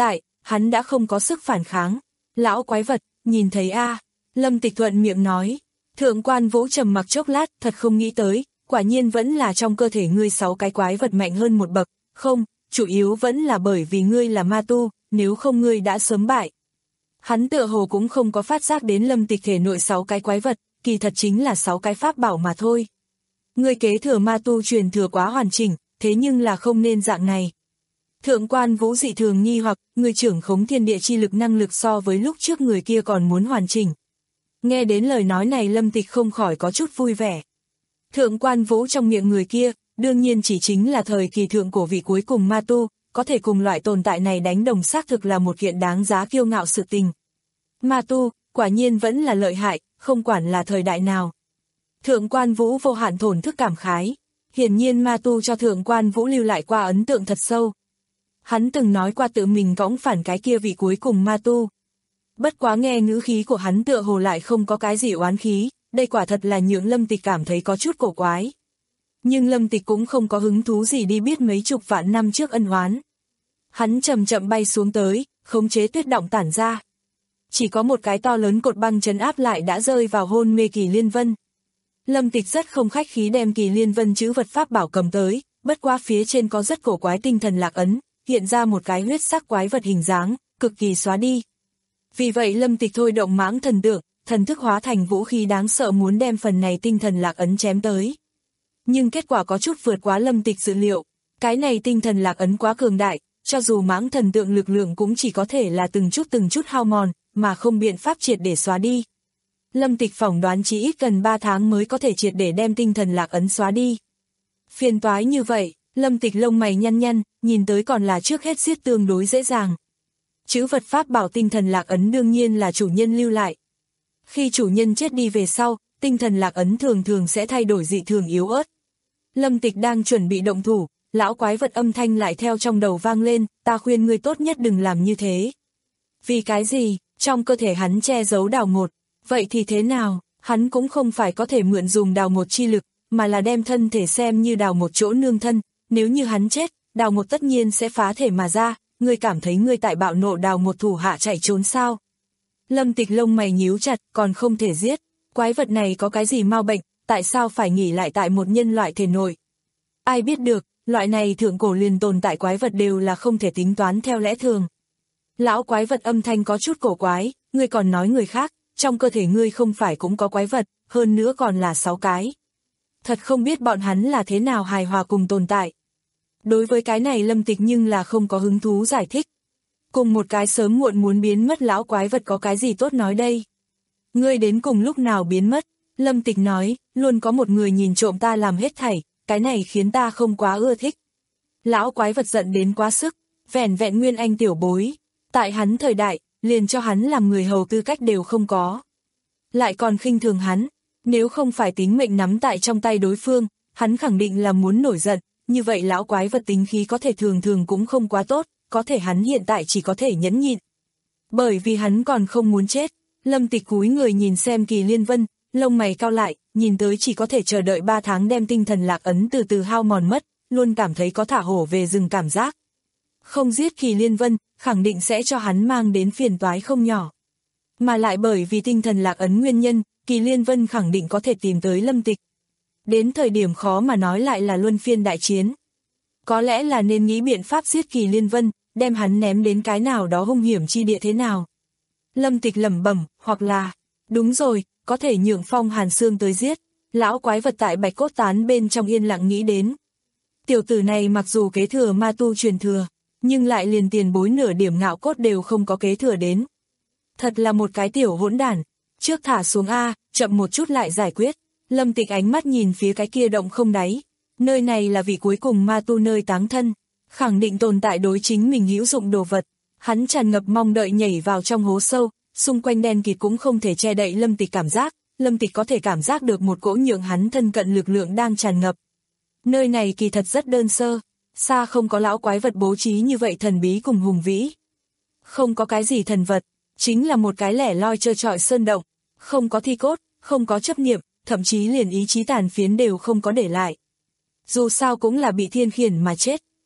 hắn đã không có sức phản kháng. Lão quái vật, nhìn thấy a à? Lâm Tịch thuận miệng nói. Thượng quan Vũ trầm mặc chốc lát, thật không nghĩ tới, quả nhiên vẫn là trong cơ thể ngươi sáu cái quái vật mạnh hơn một bậc, không, chủ yếu vẫn là bởi vì ngươi là ma tu, nếu không ngươi đã sớm bại. Hắn tựa hồ cũng không có phát giác đến Lâm Tịch thể nội sáu cái quái vật, kỳ thật chính là sáu cái pháp bảo mà thôi. Ngươi kế thừa ma tu truyền thừa quá hoàn chỉnh, thế nhưng là không nên dạng này. Thượng quan Vũ dị thường nghi hoặc, người trưởng khống thiên địa chi lực năng lực so với lúc trước người kia còn muốn hoàn chỉnh. Nghe đến lời nói này Lâm Tịch không khỏi có chút vui vẻ. Thượng quan Vũ trong miệng người kia, đương nhiên chỉ chính là thời kỳ thượng cổ vị cuối cùng ma tu, có thể cùng loại tồn tại này đánh đồng xác thực là một kiện đáng giá kiêu ngạo sự tình. Ma tu, quả nhiên vẫn là lợi hại, không quản là thời đại nào. Thượng quan Vũ vô hạn thổn thức cảm khái. Hiển nhiên ma tu cho thượng quan Vũ lưu lại qua ấn tượng thật sâu. Hắn từng nói qua tự mình cõng phản cái kia vị cuối cùng ma tu. Bất quá nghe ngữ khí của hắn tựa hồ lại không có cái gì oán khí, đây quả thật là nhượng Lâm Tịch cảm thấy có chút cổ quái. Nhưng Lâm Tịch cũng không có hứng thú gì đi biết mấy chục vạn năm trước ân oán. Hắn chậm chậm bay xuống tới, khống chế tuyết động tản ra. Chỉ có một cái to lớn cột băng trấn áp lại đã rơi vào hôn mê Kỳ Liên Vân. Lâm Tịch rất không khách khí đem Kỳ Liên Vân chữ vật pháp bảo cầm tới, bất qua phía trên có rất cổ quái tinh thần lạc ấn, hiện ra một cái huyết sắc quái vật hình dáng, cực kỳ xóa đi. Vì vậy Lâm Tịch thôi động mãng thần tượng, thần thức hóa thành vũ khí đáng sợ muốn đem phần này tinh thần lạc ấn chém tới. Nhưng kết quả có chút vượt quá Lâm Tịch dự liệu, cái này tinh thần lạc ấn quá cường đại, cho dù mãng thần tượng lực lượng cũng chỉ có thể là từng chút từng chút hao mòn, mà không biện pháp triệt để xóa đi. Lâm Tịch phỏng đoán chỉ ít gần ba tháng mới có thể triệt để đem tinh thần lạc ấn xóa đi. Phiền toái như vậy, Lâm Tịch lông mày nhăn nhăn, nhìn tới còn là trước hết giết tương đối dễ dàng. Chữ vật pháp bảo tinh thần lạc ấn đương nhiên là chủ nhân lưu lại. Khi chủ nhân chết đi về sau, tinh thần lạc ấn thường thường sẽ thay đổi dị thường yếu ớt. Lâm Tịch đang chuẩn bị động thủ, lão quái vật âm thanh lại theo trong đầu vang lên, ta khuyên ngươi tốt nhất đừng làm như thế. Vì cái gì? Trong cơ thể hắn che giấu đào ngột. Vậy thì thế nào? Hắn cũng không phải có thể mượn dùng đào ngột chi lực, mà là đem thân thể xem như đào một chỗ nương thân. Nếu như hắn chết, đào ngột tất nhiên sẽ phá thể mà ra. Ngươi cảm thấy ngươi tại bạo nộ đào một thủ hạ chạy trốn sao? Lâm Tịch lông mày nhíu chặt, còn không thể giết. Quái vật này có cái gì mau bệnh, tại sao phải nghỉ lại tại một nhân loại thể nội? Ai biết được, loại này thượng cổ liền tồn tại quái vật đều là không thể tính toán theo lẽ thường. Lão quái vật âm thanh có chút cổ quái, ngươi còn nói người khác, trong cơ thể ngươi không phải cũng có quái vật, hơn nữa còn là sáu cái. Thật không biết bọn hắn là thế nào hài hòa cùng tồn tại. Đối với cái này Lâm Tịch nhưng là không có hứng thú giải thích. Cùng một cái sớm muộn muốn biến mất lão quái vật có cái gì tốt nói đây. Ngươi đến cùng lúc nào biến mất, Lâm Tịch nói, luôn có một người nhìn trộm ta làm hết thảy, cái này khiến ta không quá ưa thích. Lão quái vật giận đến quá sức, vẻn vẹn nguyên anh tiểu bối. Tại hắn thời đại, liền cho hắn làm người hầu tư cách đều không có. Lại còn khinh thường hắn, nếu không phải tính mệnh nắm tại trong tay đối phương, hắn khẳng định là muốn nổi giận, như vậy lão quái vật tính khí có thể thường thường cũng không quá tốt, có thể hắn hiện tại chỉ có thể nhẫn nhịn. Bởi vì hắn còn không muốn chết, Lâm Tịch cúi người nhìn xem Kỳ Liên Vân, lông mày cau lại, nhìn tới chỉ có thể chờ đợi ba tháng đem tinh thần lạc ấn từ từ hao mòn mất, luôn cảm thấy có thả hổ về rừng cảm giác. Không giết Kỳ Liên Vân, khẳng định sẽ cho hắn mang đến phiền toái không nhỏ. Mà lại bởi vì tinh thần lạc ấn nguyên nhân, Kỳ Liên Vân khẳng định có thể tìm tới Lâm Tịch. Đến thời điểm khó mà nói lại là luân phiên đại chiến. Có lẽ là nên nghĩ biện pháp giết Kỳ Liên Vân, đem hắn ném đến cái nào đó hung hiểm chi địa thế nào. Lâm Tịch lẩm bẩm, hoặc là, đúng rồi, có thể nhượng Phong Hàn Sương tới giết. Lão quái vật tại bạch cốt tán bên trong yên lặng nghĩ đến. Tiểu tử này mặc dù kế thừa ma tu truyền thừa, nhưng lại liền tiền bối nửa điểm ngạo cốt đều không có kế thừa đến. Thật là một cái tiểu hỗn đản. Trước thả xuống A, chậm một chút lại giải quyết. Lâm Tịch ánh mắt nhìn phía cái kia động không đáy. Nơi này là vị cuối cùng ma tu nơi táng thân, khẳng định tồn tại đối chính mình hữu dụng đồ vật. Hắn tràn ngập mong đợi nhảy vào trong hố sâu, xung quanh đen kịt cũng không thể che đậy Lâm Tịch cảm giác. Lâm Tịch có thể cảm giác được một cỗ nhượng hắn thân cận lực lượng đang tràn ngập. Nơi này kỳ thật rất đơn sơ, xa không có lão quái vật bố trí như vậy thần bí cùng hùng vĩ. Không có cái gì thần vật, chính là một cái lẻ loi trơ trọi sơn động, không có thi cốt, không có chấp niệm, thậm chí liền ý chí tàn phiến đều không có để lại. Dù sao cũng là bị thiên khiển mà chết,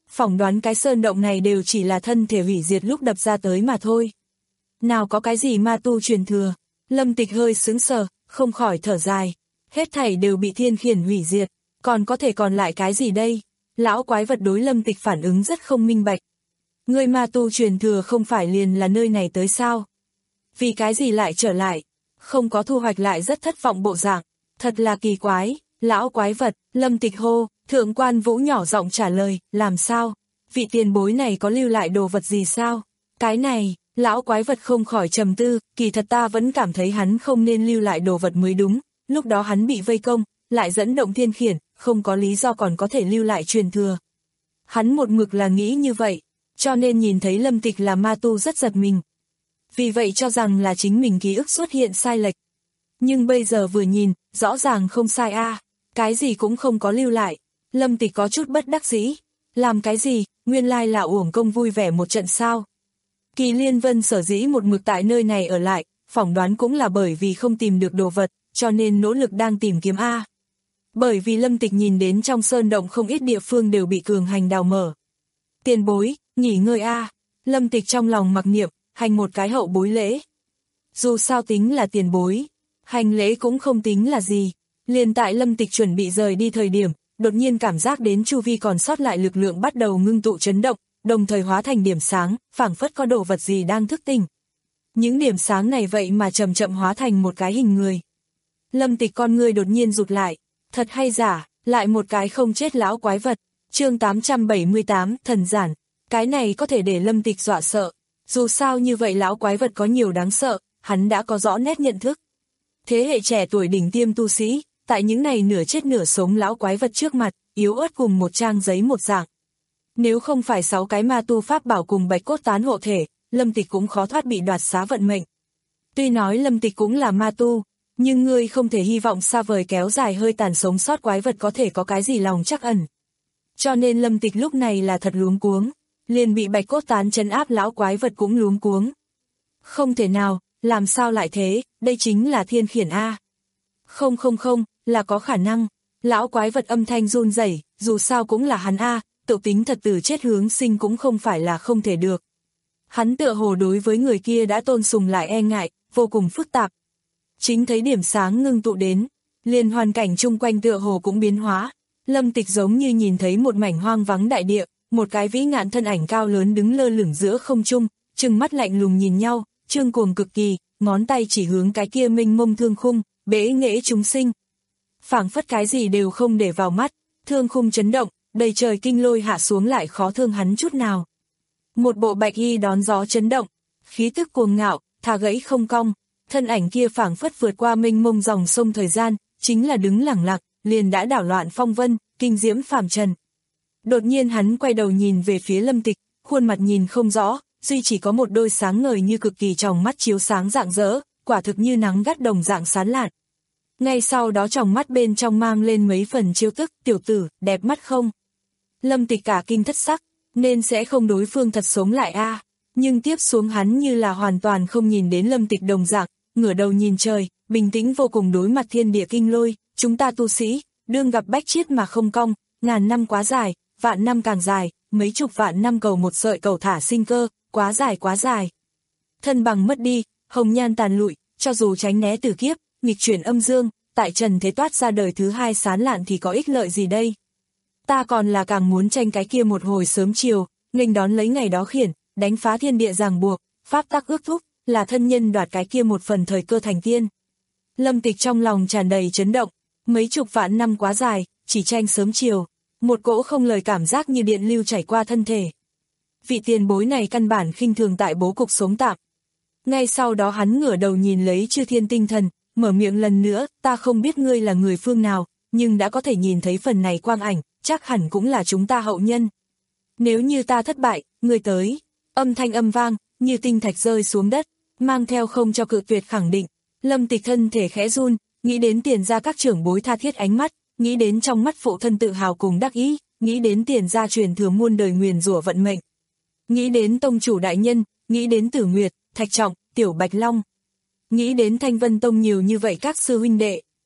phỏng đoán cái sơn động này đều chỉ là thân thể hủy diệt lúc đập ra tới mà thôi. Nào có cái gì ma tu truyền thừa. Lâm Tịch hơi sững sờ, không khỏi thở dài. Hết thảy đều bị thiên khiển hủy diệt, còn có thể còn lại cái gì đây? Lão quái vật đối Lâm Tịch phản ứng rất không minh bạch. Người ma tu truyền thừa không phải liền là nơi này tới sao? Vì cái gì lại trở lại? Không có thu hoạch lại rất thất vọng bộ dạng. Thật là kỳ quái. Lão quái vật, Lâm Tịch hô, Thượng quan Vũ nhỏ giọng trả lời, làm sao? Vị tiền bối này có lưu lại đồ vật gì sao? Cái này, lão quái vật không khỏi trầm tư, kỳ thật ta vẫn cảm thấy hắn không nên lưu lại đồ vật mới đúng. Lúc đó hắn bị vây công, lại dẫn động thiên khiển, không có lý do còn có thể lưu lại truyền thừa. Hắn một mực là nghĩ như vậy, cho nên nhìn thấy Lâm Tịch là ma tu rất giật mình. Vì vậy cho rằng là chính mình ký ức xuất hiện sai lệch. Nhưng bây giờ vừa nhìn, rõ ràng không sai a, à, cái gì cũng không có lưu lại. Lâm Tịch có chút bất đắc dĩ. Làm cái gì, nguyên lai là uổng công vui vẻ một trận sao. Kỳ Liên Vân sở dĩ một mực tại nơi này ở lại, phỏng đoán cũng là bởi vì không tìm được đồ vật, cho nên nỗ lực đang tìm kiếm a. Bởi vì Lâm Tịch nhìn đến trong sơn động không ít địa phương đều bị cường hành đào mở. Tiền bối, nghỉ ngơi a. Lâm Tịch trong lòng mặc niệm, hành một cái hậu bối lễ. Dù sao tính là tiền bối, hành lễ cũng không tính là gì. Liền tại Lâm Tịch chuẩn bị rời đi thời điểm, đột nhiên cảm giác đến chu vi còn sót lại lực lượng bắt đầu ngưng tụ chấn động, đồng thời hóa thành điểm sáng, phảng phất có đồ vật gì đang thức tỉnh. Những điểm sáng này vậy mà chậm chậm hóa thành một cái hình người. Lâm Tịch con người đột nhiên rụt lại, thật hay giả, lại một cái không chết lão quái vật. Chương tám trăm bảy mươi tám, thần giản. Cái này có thể để Lâm Tịch dọa sợ. Dù sao như vậy lão quái vật có nhiều đáng sợ, hắn đã có rõ nét nhận thức. Thế hệ trẻ tuổi đỉnh tiêm tu sĩ, tại những này nửa chết nửa sống lão quái vật trước mặt, yếu ớt cùng một trang giấy một dạng. Nếu không phải sáu cái ma tu pháp bảo cùng bạch cốt tán hộ thể, Lâm Tịch cũng khó thoát bị đoạt xá vận mệnh. Tuy nói Lâm Tịch cũng là ma tu, nhưng ngươi không thể hy vọng xa vời kéo dài hơi tàn sống sót quái vật có thể có cái gì lòng chắc ẩn. Cho nên Lâm Tịch lúc này là thật luống cuống, liền bị bạch cốt tán trấn áp lão quái vật cũng luống cuống. Không thể nào, làm sao lại thế, đây chính là thiên khiển A. Không không không, là có khả năng. Lão quái vật âm thanh run rẩy, dù sao cũng là hắn A, tự tính thật từ chết hướng sinh cũng không phải là không thể được. Hắn tựa hồ đối với người kia đã tôn sùng lại e ngại, vô cùng phức tạp. Chính thấy điểm sáng ngưng tụ đến, liền hoàn cảnh chung quanh tựa hồ cũng biến hóa. Lâm Tịch giống như nhìn thấy một mảnh hoang vắng đại địa, một cái vĩ ngạn thân ảnh cao lớn đứng lơ lửng giữa không trung, trừng mắt lạnh lùng nhìn nhau, trương cuồng cực kỳ, ngón tay chỉ hướng cái kia mênh mông thương khung, bế nghệ chúng sinh. Phảng phất cái gì đều không để vào mắt, thương khung chấn động, đầy trời kinh lôi hạ xuống lại khó thương hắn chút nào. Một bộ bạch y đón gió chấn động, khí tức cuồng ngạo, thà gãy không cong, thân ảnh kia phảng phất vượt qua mênh mông dòng sông thời gian, chính là đứng lẳng lặng, liền đã đảo loạn phong vân, kinh diễm phàm trần. Đột nhiên hắn quay đầu nhìn về phía Lâm Tịch, khuôn mặt nhìn không rõ, duy chỉ có một đôi sáng ngời như cực kỳ tròng mắt chiếu sáng rạng rỡ, quả thực như nắng gắt đồng dạng sáng lạn. Ngay sau đó tròng mắt bên trong mang lên mấy phần chiêu tức, tiểu tử, đẹp mắt không? Lâm Tịch cả kinh thất sắc, nên sẽ không đối phương thật sống lại a. À. Nhưng tiếp xuống hắn như là hoàn toàn không nhìn đến Lâm Tịch đồng dạng, ngửa đầu nhìn trời, bình tĩnh vô cùng đối mặt thiên địa kinh lôi, chúng ta tu sĩ, đương gặp bách chiết mà không cong, ngàn năm quá dài, vạn năm càng dài, mấy chục vạn năm cầu một sợi cầu thả sinh cơ, quá dài quá dài. Thân bằng mất đi, hồng nhan tàn lụi, cho dù tránh né tử kiếp, nghịch chuyển âm dương, tại trần thế toát ra đời thứ hai sán lạn thì có ích lợi gì đây? Ta còn là càng muốn tranh cái kia một hồi sớm chiều, nghênh đón lấy ngày đó khiển, đánh phá thiên địa ràng buộc, pháp tắc ước thúc, là thân nhân đoạt cái kia một phần thời cơ thành tiên. Lâm Tịch trong lòng tràn đầy chấn động, mấy chục vạn năm quá dài, chỉ tranh sớm chiều, một cỗ không lời cảm giác như điện lưu chảy qua thân thể. Vị tiền bối này căn bản khinh thường tại bố cục sống tạm. Ngay sau đó hắn ngửa đầu nhìn lấy Chư Thiên Tinh Thần, mở miệng lần nữa, ta không biết ngươi là người phương nào, nhưng đã có thể nhìn thấy phần này quang ảnh, chắc hẳn cũng là chúng ta hậu nhân. Nếu như ta thất bại, ngươi tới. Âm thanh âm vang, như tinh thạch rơi xuống đất, mang theo không cho cự tuyệt khẳng định. Lâm Tịch thân thể khẽ run, nghĩ đến Tiền gia các trưởng bối tha thiết ánh mắt, nghĩ đến trong mắt phụ thân tự hào cùng đắc ý, nghĩ đến Tiền gia truyền thừa muôn đời nguyền rủa vận mệnh. Nghĩ đến tông chủ đại nhân, nghĩ đến Tử Nguyệt, Thạch Trọng, Tiểu Bạch Long. Nghĩ đến Thanh Vân Tông nhiều như vậy các sư huynh đệ.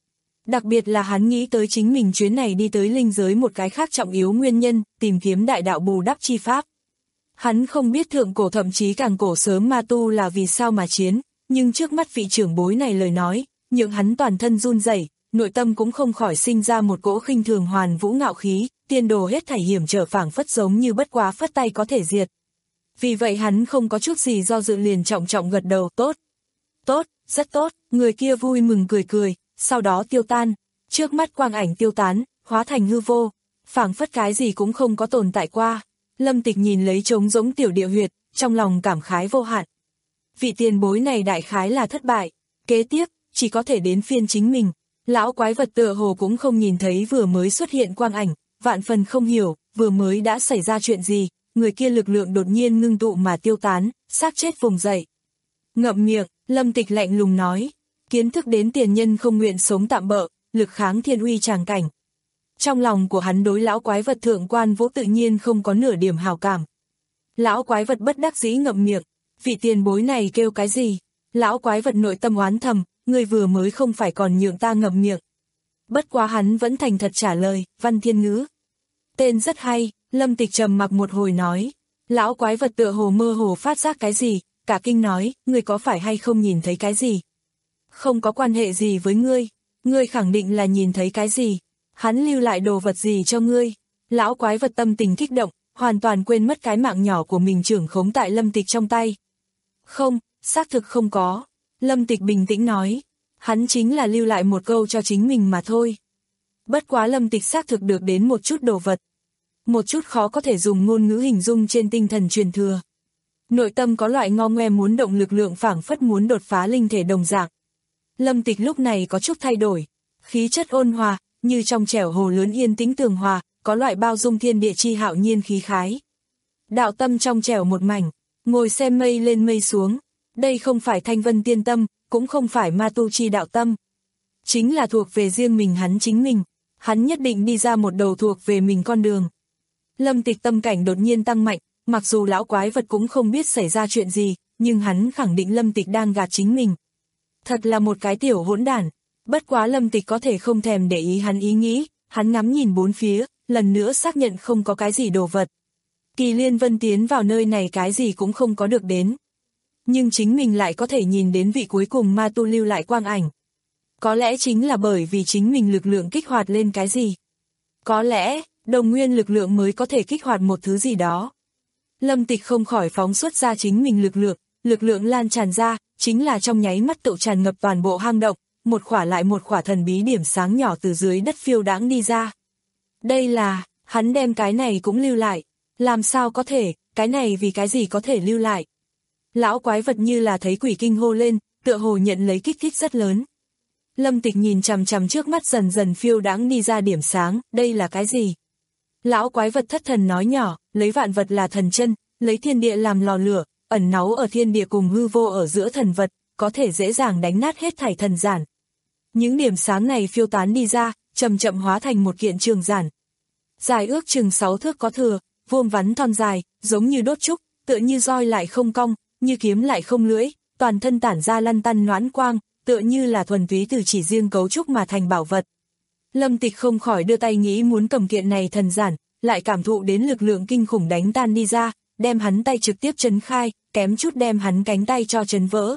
Đặc biệt là hắn nghĩ tới chính mình chuyến này đi tới linh giới một cái khác trọng yếu nguyên nhân, tìm kiếm đại đạo bù đắp chi pháp. Hắn không biết thượng cổ thậm chí càng cổ sớm ma tu là vì sao mà chiến, nhưng trước mắt vị trưởng bối này lời nói, nhượng hắn toàn thân run rẩy, nội tâm cũng không khỏi sinh ra một cỗ khinh thường hoàn vũ ngạo khí, tiên đồ hết thảy hiểm trở phảng phất giống như bất quá phất tay có thể diệt. Vì vậy hắn không có chút gì do dự liền trọng trọng gật đầu, tốt, tốt, rất tốt, người kia vui mừng cười cười, sau đó tiêu tan, trước mắt quang ảnh tiêu tán, hóa thành hư vô, phảng phất cái gì cũng không có tồn tại qua. Lâm Tịch nhìn lấy trống rỗng tiểu địa huyệt, trong lòng cảm khái vô hạn. Vị tiền bối này đại khái là thất bại, kế tiếp, chỉ có thể đến phiên chính mình. Lão quái vật tựa hồ cũng không nhìn thấy vừa mới xuất hiện quang ảnh, vạn phần không hiểu, vừa mới đã xảy ra chuyện gì, người kia lực lượng đột nhiên ngưng tụ mà tiêu tán, xác chết vùng dậy. Ngậm miệng, Lâm Tịch lạnh lùng nói, kiến thức đến tiền nhân không nguyện sống tạm bợ, lực kháng thiên uy tràng cảnh. Trong lòng của hắn đối lão quái vật thượng quan Vũ tự nhiên không có nửa điểm hào cảm. Lão quái vật bất đắc dĩ ngậm miệng, vị tiền bối này kêu cái gì? Lão quái vật nội tâm oán thầm, người vừa mới không phải còn nhượng ta ngậm miệng. Bất quá hắn vẫn thành thật trả lời, Văn Thiên Ngữ. Tên rất hay, Lâm Tịch trầm mặc một hồi nói. Lão quái vật tựa hồ mơ hồ phát giác cái gì, cả kinh nói, ngươi có phải hay không nhìn thấy cái gì? Không có quan hệ gì với ngươi, ngươi khẳng định là nhìn thấy cái gì? Hắn lưu lại đồ vật gì cho ngươi? Lão quái vật tâm tình kích động, hoàn toàn quên mất cái mạng nhỏ của mình trưởng khống tại Lâm Tịch trong tay. Không, xác thực không có. Lâm Tịch bình tĩnh nói, hắn chính là lưu lại một câu cho chính mình mà thôi. Bất quá Lâm Tịch xác thực được đến một chút đồ vật. Một chút khó có thể dùng ngôn ngữ hình dung trên tinh thần truyền thừa. Nội tâm có loại ngo ngoe muốn động lực lượng phảng phất muốn đột phá linh thể đồng dạng. Lâm Tịch lúc này có chút thay đổi, khí chất ôn hòa, như trong trẻo hồ lớn yên tĩnh tường hòa, có loại bao dung thiên địa chi hạo nhiên khí khái. Đạo tâm trong trẻo một mảnh, ngồi xem mây lên mây xuống, đây không phải thanh vân tiên tâm, cũng không phải ma tu chi đạo tâm. Chính là thuộc về riêng mình hắn chính mình, hắn nhất định đi ra một đầu thuộc về mình con đường. Lâm Tịch tâm cảnh đột nhiên tăng mạnh, mặc dù lão quái vật cũng không biết xảy ra chuyện gì, nhưng hắn khẳng định Lâm Tịch đang gạt chính mình. Thật là một cái tiểu hỗn đản. Bất quá Lâm Tịch có thể không thèm để ý hắn ý nghĩ, hắn ngắm nhìn bốn phía, lần nữa xác nhận không có cái gì đồ vật. Kỳ Liên Vân tiến vào nơi này cái gì cũng không có được đến. Nhưng chính mình lại có thể nhìn đến vị cuối cùng ma tu lưu lại quang ảnh. Có lẽ chính là bởi vì chính mình lực lượng kích hoạt lên cái gì. Có lẽ, đồng nguyên lực lượng mới có thể kích hoạt một thứ gì đó. Lâm Tịch không khỏi phóng xuất ra chính mình lực lượng, lực lượng lan tràn ra, chính là trong nháy mắt tự tràn ngập toàn bộ hang động, một khỏa lại một khỏa thần bí điểm sáng nhỏ từ dưới đất phiêu đãng đi ra. Đây là, hắn đem cái này cũng lưu lại, làm sao có thể, cái này vì cái gì có thể lưu lại. Lão quái vật như là thấy quỷ kinh hô lên, tựa hồ nhận lấy kích thích rất lớn. Lâm Tịch nhìn chằm chằm trước mắt dần dần phiêu đãng đi ra điểm sáng, đây là cái gì? Lão quái vật thất thần nói nhỏ, lấy vạn vật là thần chân, lấy thiên địa làm lò lửa, ẩn náu ở thiên địa cùng hư vô ở giữa thần vật, có thể dễ dàng đánh nát hết thảy thần giản. Những điểm sáng này phiêu tán đi ra, chậm chậm hóa thành một kiện trường giản. Dài ước chừng sáu thước có thừa, vuông vắn thon dài, giống như đốt trúc, tựa như roi lại không cong, như kiếm lại không lưỡi, toàn thân tản ra lăn tăn noãn quang, tựa như là thuần túy từ chỉ riêng cấu trúc mà thành bảo vật. Lâm Tịch không khỏi đưa tay nghĩ muốn cầm kiện này thần giản, lại cảm thụ đến lực lượng kinh khủng đánh tan đi ra, đem hắn tay trực tiếp chấn khai, kém chút đem hắn cánh tay cho chấn vỡ.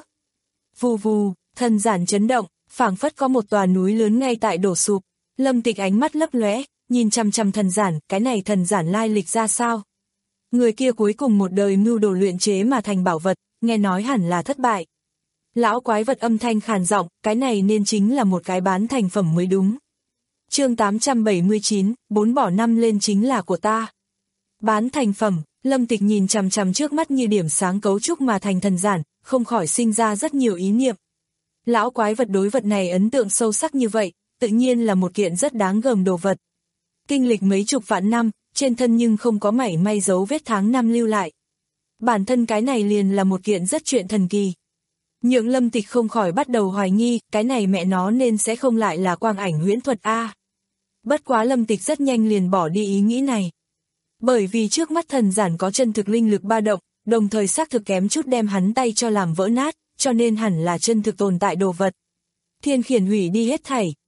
Vù vù, thần giản chấn động, phảng phất có một tòa núi lớn ngay tại đổ sụp. Lâm Tịch ánh mắt lấp lóe, nhìn chăm chăm thần giản, cái này thần giản lai lịch ra sao? Người kia cuối cùng một đời mưu đồ luyện chế mà thành bảo vật, nghe nói hẳn là thất bại. Lão quái vật âm thanh khàn giọng, cái này nên chính là một cái bán thành phẩm mới đúng. Chương tám trăm bảy mươi chín, bốn bỏ năm lên chính là của ta. Bán thành phẩm, Lâm Tịch nhìn chằm chằm trước mắt như điểm sáng cấu trúc mà thành thần giản, không khỏi sinh ra rất nhiều ý niệm. Lão quái vật đối vật này ấn tượng sâu sắc như vậy, tự nhiên là một kiện rất đáng gờm đồ vật. Kinh lịch mấy chục vạn năm, trên thân nhưng không có mảy may dấu vết tháng năm lưu lại. Bản thân cái này liền là một kiện rất chuyện thần kỳ. Nhượng Lâm Tịch không khỏi bắt đầu hoài nghi, cái này mẹ nó nên sẽ không lại là quang ảnh huyễn thuật a. Bất quá Lâm Tịch rất nhanh liền bỏ đi ý nghĩ này. Bởi vì trước mắt thần giản có chân thực linh lực ba động, đồng thời xác thực kém chút đem hắn tay cho làm vỡ nát, cho nên hẳn là chân thực tồn tại đồ vật. Thiên khiển hủy đi hết thảy,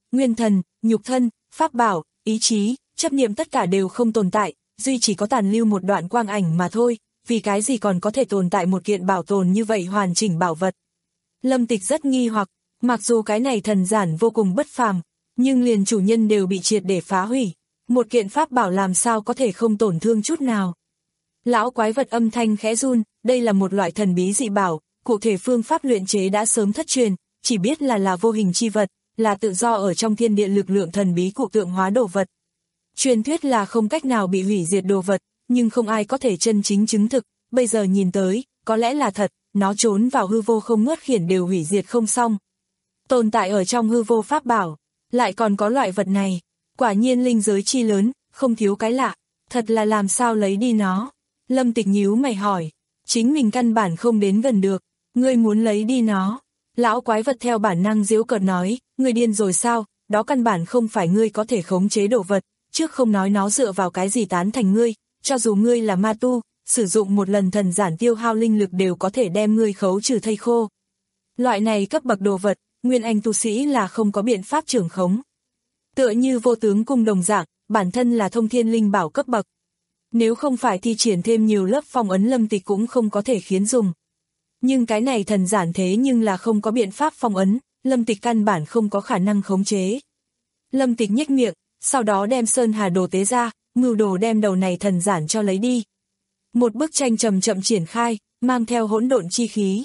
nguyên thần, nhục thân, pháp bảo, ý chí, chấp niệm tất cả đều không tồn tại, duy chỉ có tàn lưu một đoạn quang ảnh mà thôi, vì cái gì còn có thể tồn tại một kiện bảo tồn như vậy hoàn chỉnh bảo vật. Lâm Tịch rất nghi hoặc, mặc dù cái này thần giản vô cùng bất phàm, nhưng liền chủ nhân đều bị triệt để phá hủy, một kiện pháp bảo làm sao có thể không tổn thương chút nào. Lão quái vật âm thanh khẽ run, đây là một loại thần bí dị bảo, cụ thể phương pháp luyện chế đã sớm thất truyền, chỉ biết là là vô hình chi vật, là tự do ở trong thiên địa lực lượng thần bí cụ tượng hóa đồ vật. Truyền thuyết là không cách nào bị hủy diệt đồ vật, nhưng không ai có thể chân chính chứng thực, bây giờ nhìn tới, có lẽ là thật, nó trốn vào hư vô không ngớt khiển đều hủy diệt không xong. Tồn tại ở trong hư vô pháp bảo, lại còn có loại vật này, quả nhiên linh giới chi lớn, không thiếu cái lạ, thật là làm sao lấy đi nó. Lâm Tịch nhíu mày hỏi, chính mình căn bản không đến gần được, ngươi muốn lấy đi nó. Lão quái vật theo bản năng giễu cợt nói, ngươi điên rồi sao, đó căn bản không phải ngươi có thể khống chế đồ vật, trước không nói nó dựa vào cái gì tán thành ngươi, cho dù ngươi là ma tu, sử dụng một lần thần giản tiêu hao linh lực đều có thể đem ngươi khấu trừ thây khô. Loại này cấp bậc đồ vật, nguyên anh tu sĩ là không có biện pháp trưởng khống. Tựa như vô tướng cung đồng dạng, bản thân là thông thiên linh bảo cấp bậc. Nếu không phải thi triển thêm nhiều lớp phong ấn Lâm Tịch cũng không có thể khiến dùng. Nhưng cái này thần giản thế nhưng là không có biện pháp phong ấn, Lâm Tịch căn bản không có khả năng khống chế. Lâm Tịch nhếch miệng, sau đó đem Sơn Hà Đồ tế ra, mưu đồ đem đầu này thần giản cho lấy đi. Một bức tranh chậm chậm triển khai, mang theo hỗn độn chi khí.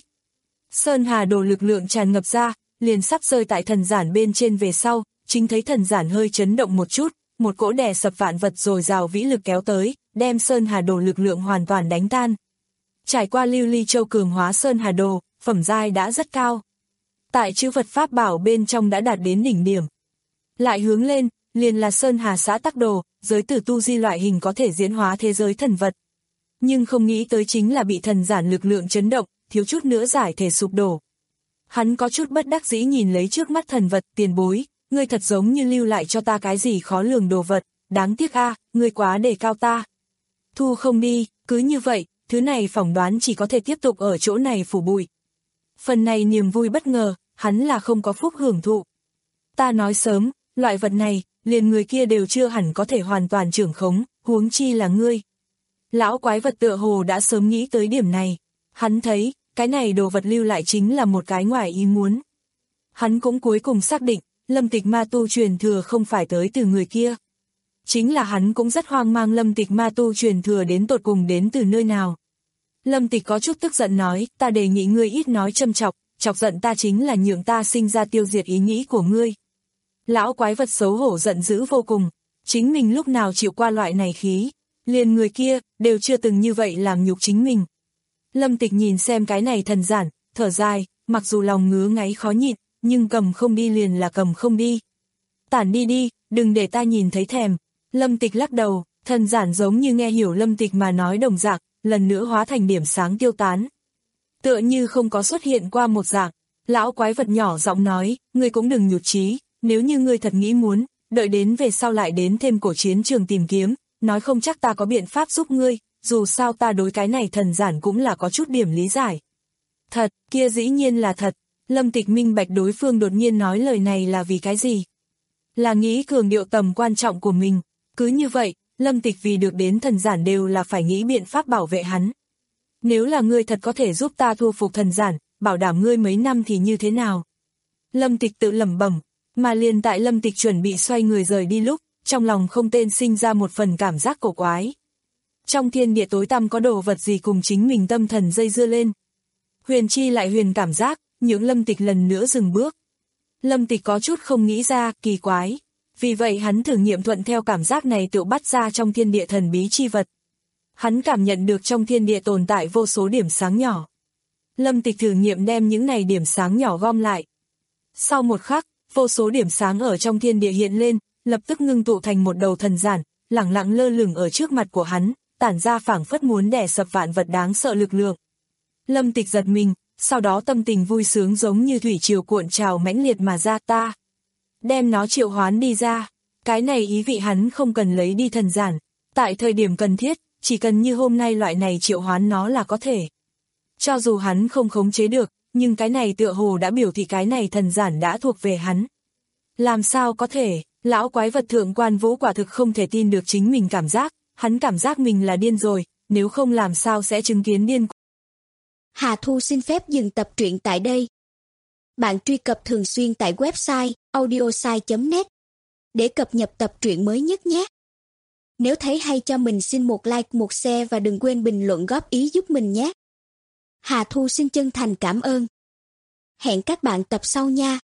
Sơn Hà Đồ lực lượng tràn ngập ra, liền sắp rơi tại thần giản bên trên về sau, chính thấy thần giản hơi chấn động một chút, một cỗ đè sập vạn vật rồi rào vĩ lực kéo tới, đem Sơn Hà Đồ lực lượng hoàn toàn đánh tan. Trải qua Lưu Ly Châu cường hóa Sơn Hà Đồ, phẩm giai đã rất cao. Tại chữ vật pháp bảo bên trong đã đạt đến đỉnh điểm. Lại hướng lên, liền là Sơn Hà Xã Tắc Đồ, giới tử tu di loại hình có thể diễn hóa thế giới thần vật. Nhưng không nghĩ tới chính là bị thần giản lực lượng chấn động, thiếu chút nữa giải thể sụp đổ. Hắn có chút bất đắc dĩ nhìn lấy trước mắt thần vật, tiền bối, ngươi thật giống như lưu lại cho ta cái gì khó lường đồ vật, đáng tiếc a, ngươi quá đề cao ta. Thu không đi, cứ như vậy, thứ này phỏng đoán chỉ có thể tiếp tục ở chỗ này phủ bụi. Phần này niềm vui bất ngờ, hắn là không có phúc hưởng thụ. Ta nói sớm, loại vật này, liền người kia đều chưa hẳn có thể hoàn toàn trưởng khống, huống chi là ngươi. Lão quái vật tựa hồ đã sớm nghĩ tới điểm này. Hắn thấy, cái này đồ vật lưu lại chính là một cái ngoài ý muốn. Hắn cũng cuối cùng xác định, Lâm Tịch ma tu truyền thừa không phải tới từ người kia. Chính là hắn cũng rất hoang mang Lâm Tịch ma tu truyền thừa đến tột cùng đến từ nơi nào. Lâm Tịch có chút tức giận nói, ta đề nghị ngươi ít nói châm chọc, chọc giận ta chính là nhượng ta sinh ra tiêu diệt ý nghĩ của ngươi. Lão quái vật xấu hổ giận dữ vô cùng, chính mình lúc nào chịu qua loại này khí, liền người kia, đều chưa từng như vậy làm nhục chính mình. Lâm Tịch nhìn xem cái này thần giản, thở dài, mặc dù lòng ngứa ngáy khó nhịn, nhưng cầm không đi liền là cầm không đi. Tản đi đi, đừng để ta nhìn thấy thèm. Lâm Tịch lắc đầu, thần giản giống như nghe hiểu Lâm Tịch mà nói đồng dạng, lần nữa hóa thành điểm sáng tiêu tán. Tựa như không có xuất hiện qua một dạng, lão quái vật nhỏ giọng nói, ngươi cũng đừng nhụt chí, nếu như ngươi thật nghĩ muốn, đợi đến về sau lại đến thêm cổ chiến trường tìm kiếm, nói không chắc ta có biện pháp giúp ngươi, dù sao ta đối cái này thần giản cũng là có chút điểm lý giải. Thật, kia dĩ nhiên là thật. Lâm Tịch minh bạch đối phương đột nhiên nói lời này là vì cái gì? Là nghĩ cường điệu tầm quan trọng của mình. Cứ như vậy, Lâm Tịch vì được đến thần giản đều là phải nghĩ biện pháp bảo vệ hắn. Nếu là ngươi thật có thể giúp ta thu phục thần giản, bảo đảm ngươi mấy năm thì như thế nào? Lâm Tịch tự lẩm bẩm, mà liền tại Lâm Tịch chuẩn bị xoay người rời đi lúc, trong lòng không tên sinh ra một phần cảm giác cổ quái. Trong thiên địa tối tăm có đồ vật gì cùng chính mình tâm thần dây dưa lên. Huyền chi lại huyền cảm giác, những Lâm Tịch lần nữa dừng bước. Lâm Tịch có chút không nghĩ ra, kỳ quái. Vì vậy hắn thử nghiệm thuận theo cảm giác này tự bắt ra trong thiên địa thần bí chi vật. Hắn cảm nhận được trong thiên địa tồn tại vô số điểm sáng nhỏ. Lâm Tịch thử nghiệm đem những này điểm sáng nhỏ gom lại. Sau một khắc, vô số điểm sáng ở trong thiên địa hiện lên, lập tức ngưng tụ thành một đầu thần giản, lẳng lặng lơ lửng ở trước mặt của hắn, tản ra phảng phất muốn đè sập vạn vật đáng sợ lực lượng. Lâm Tịch giật mình, sau đó tâm tình vui sướng giống như thủy triều cuộn trào mãnh liệt mà ra, ta đem nó triệu hoán đi ra. Cái này ý vị hắn không cần lấy đi thần giản, tại thời điểm cần thiết, chỉ cần như hôm nay loại này triệu hoán nó là có thể. Cho dù hắn không khống chế được, nhưng cái này tựa hồ đã biểu thị cái này thần giản đã thuộc về hắn. Làm sao có thể, lão quái vật thượng quan Vũ quả thực không thể tin được chính mình cảm giác, hắn cảm giác mình là điên rồi, nếu không làm sao sẽ chứng kiến điên. Hà Thu xin phép dừng tập truyện tại đây. Bạn truy cập thường xuyên tại website audiosai chấm net để cập nhật tập truyện mới nhất nhé. Nếu thấy hay cho mình xin một like, một share và đừng quên bình luận góp ý giúp mình nhé. Hà Thu xin chân thành cảm ơn. Hẹn các bạn tập sau nha.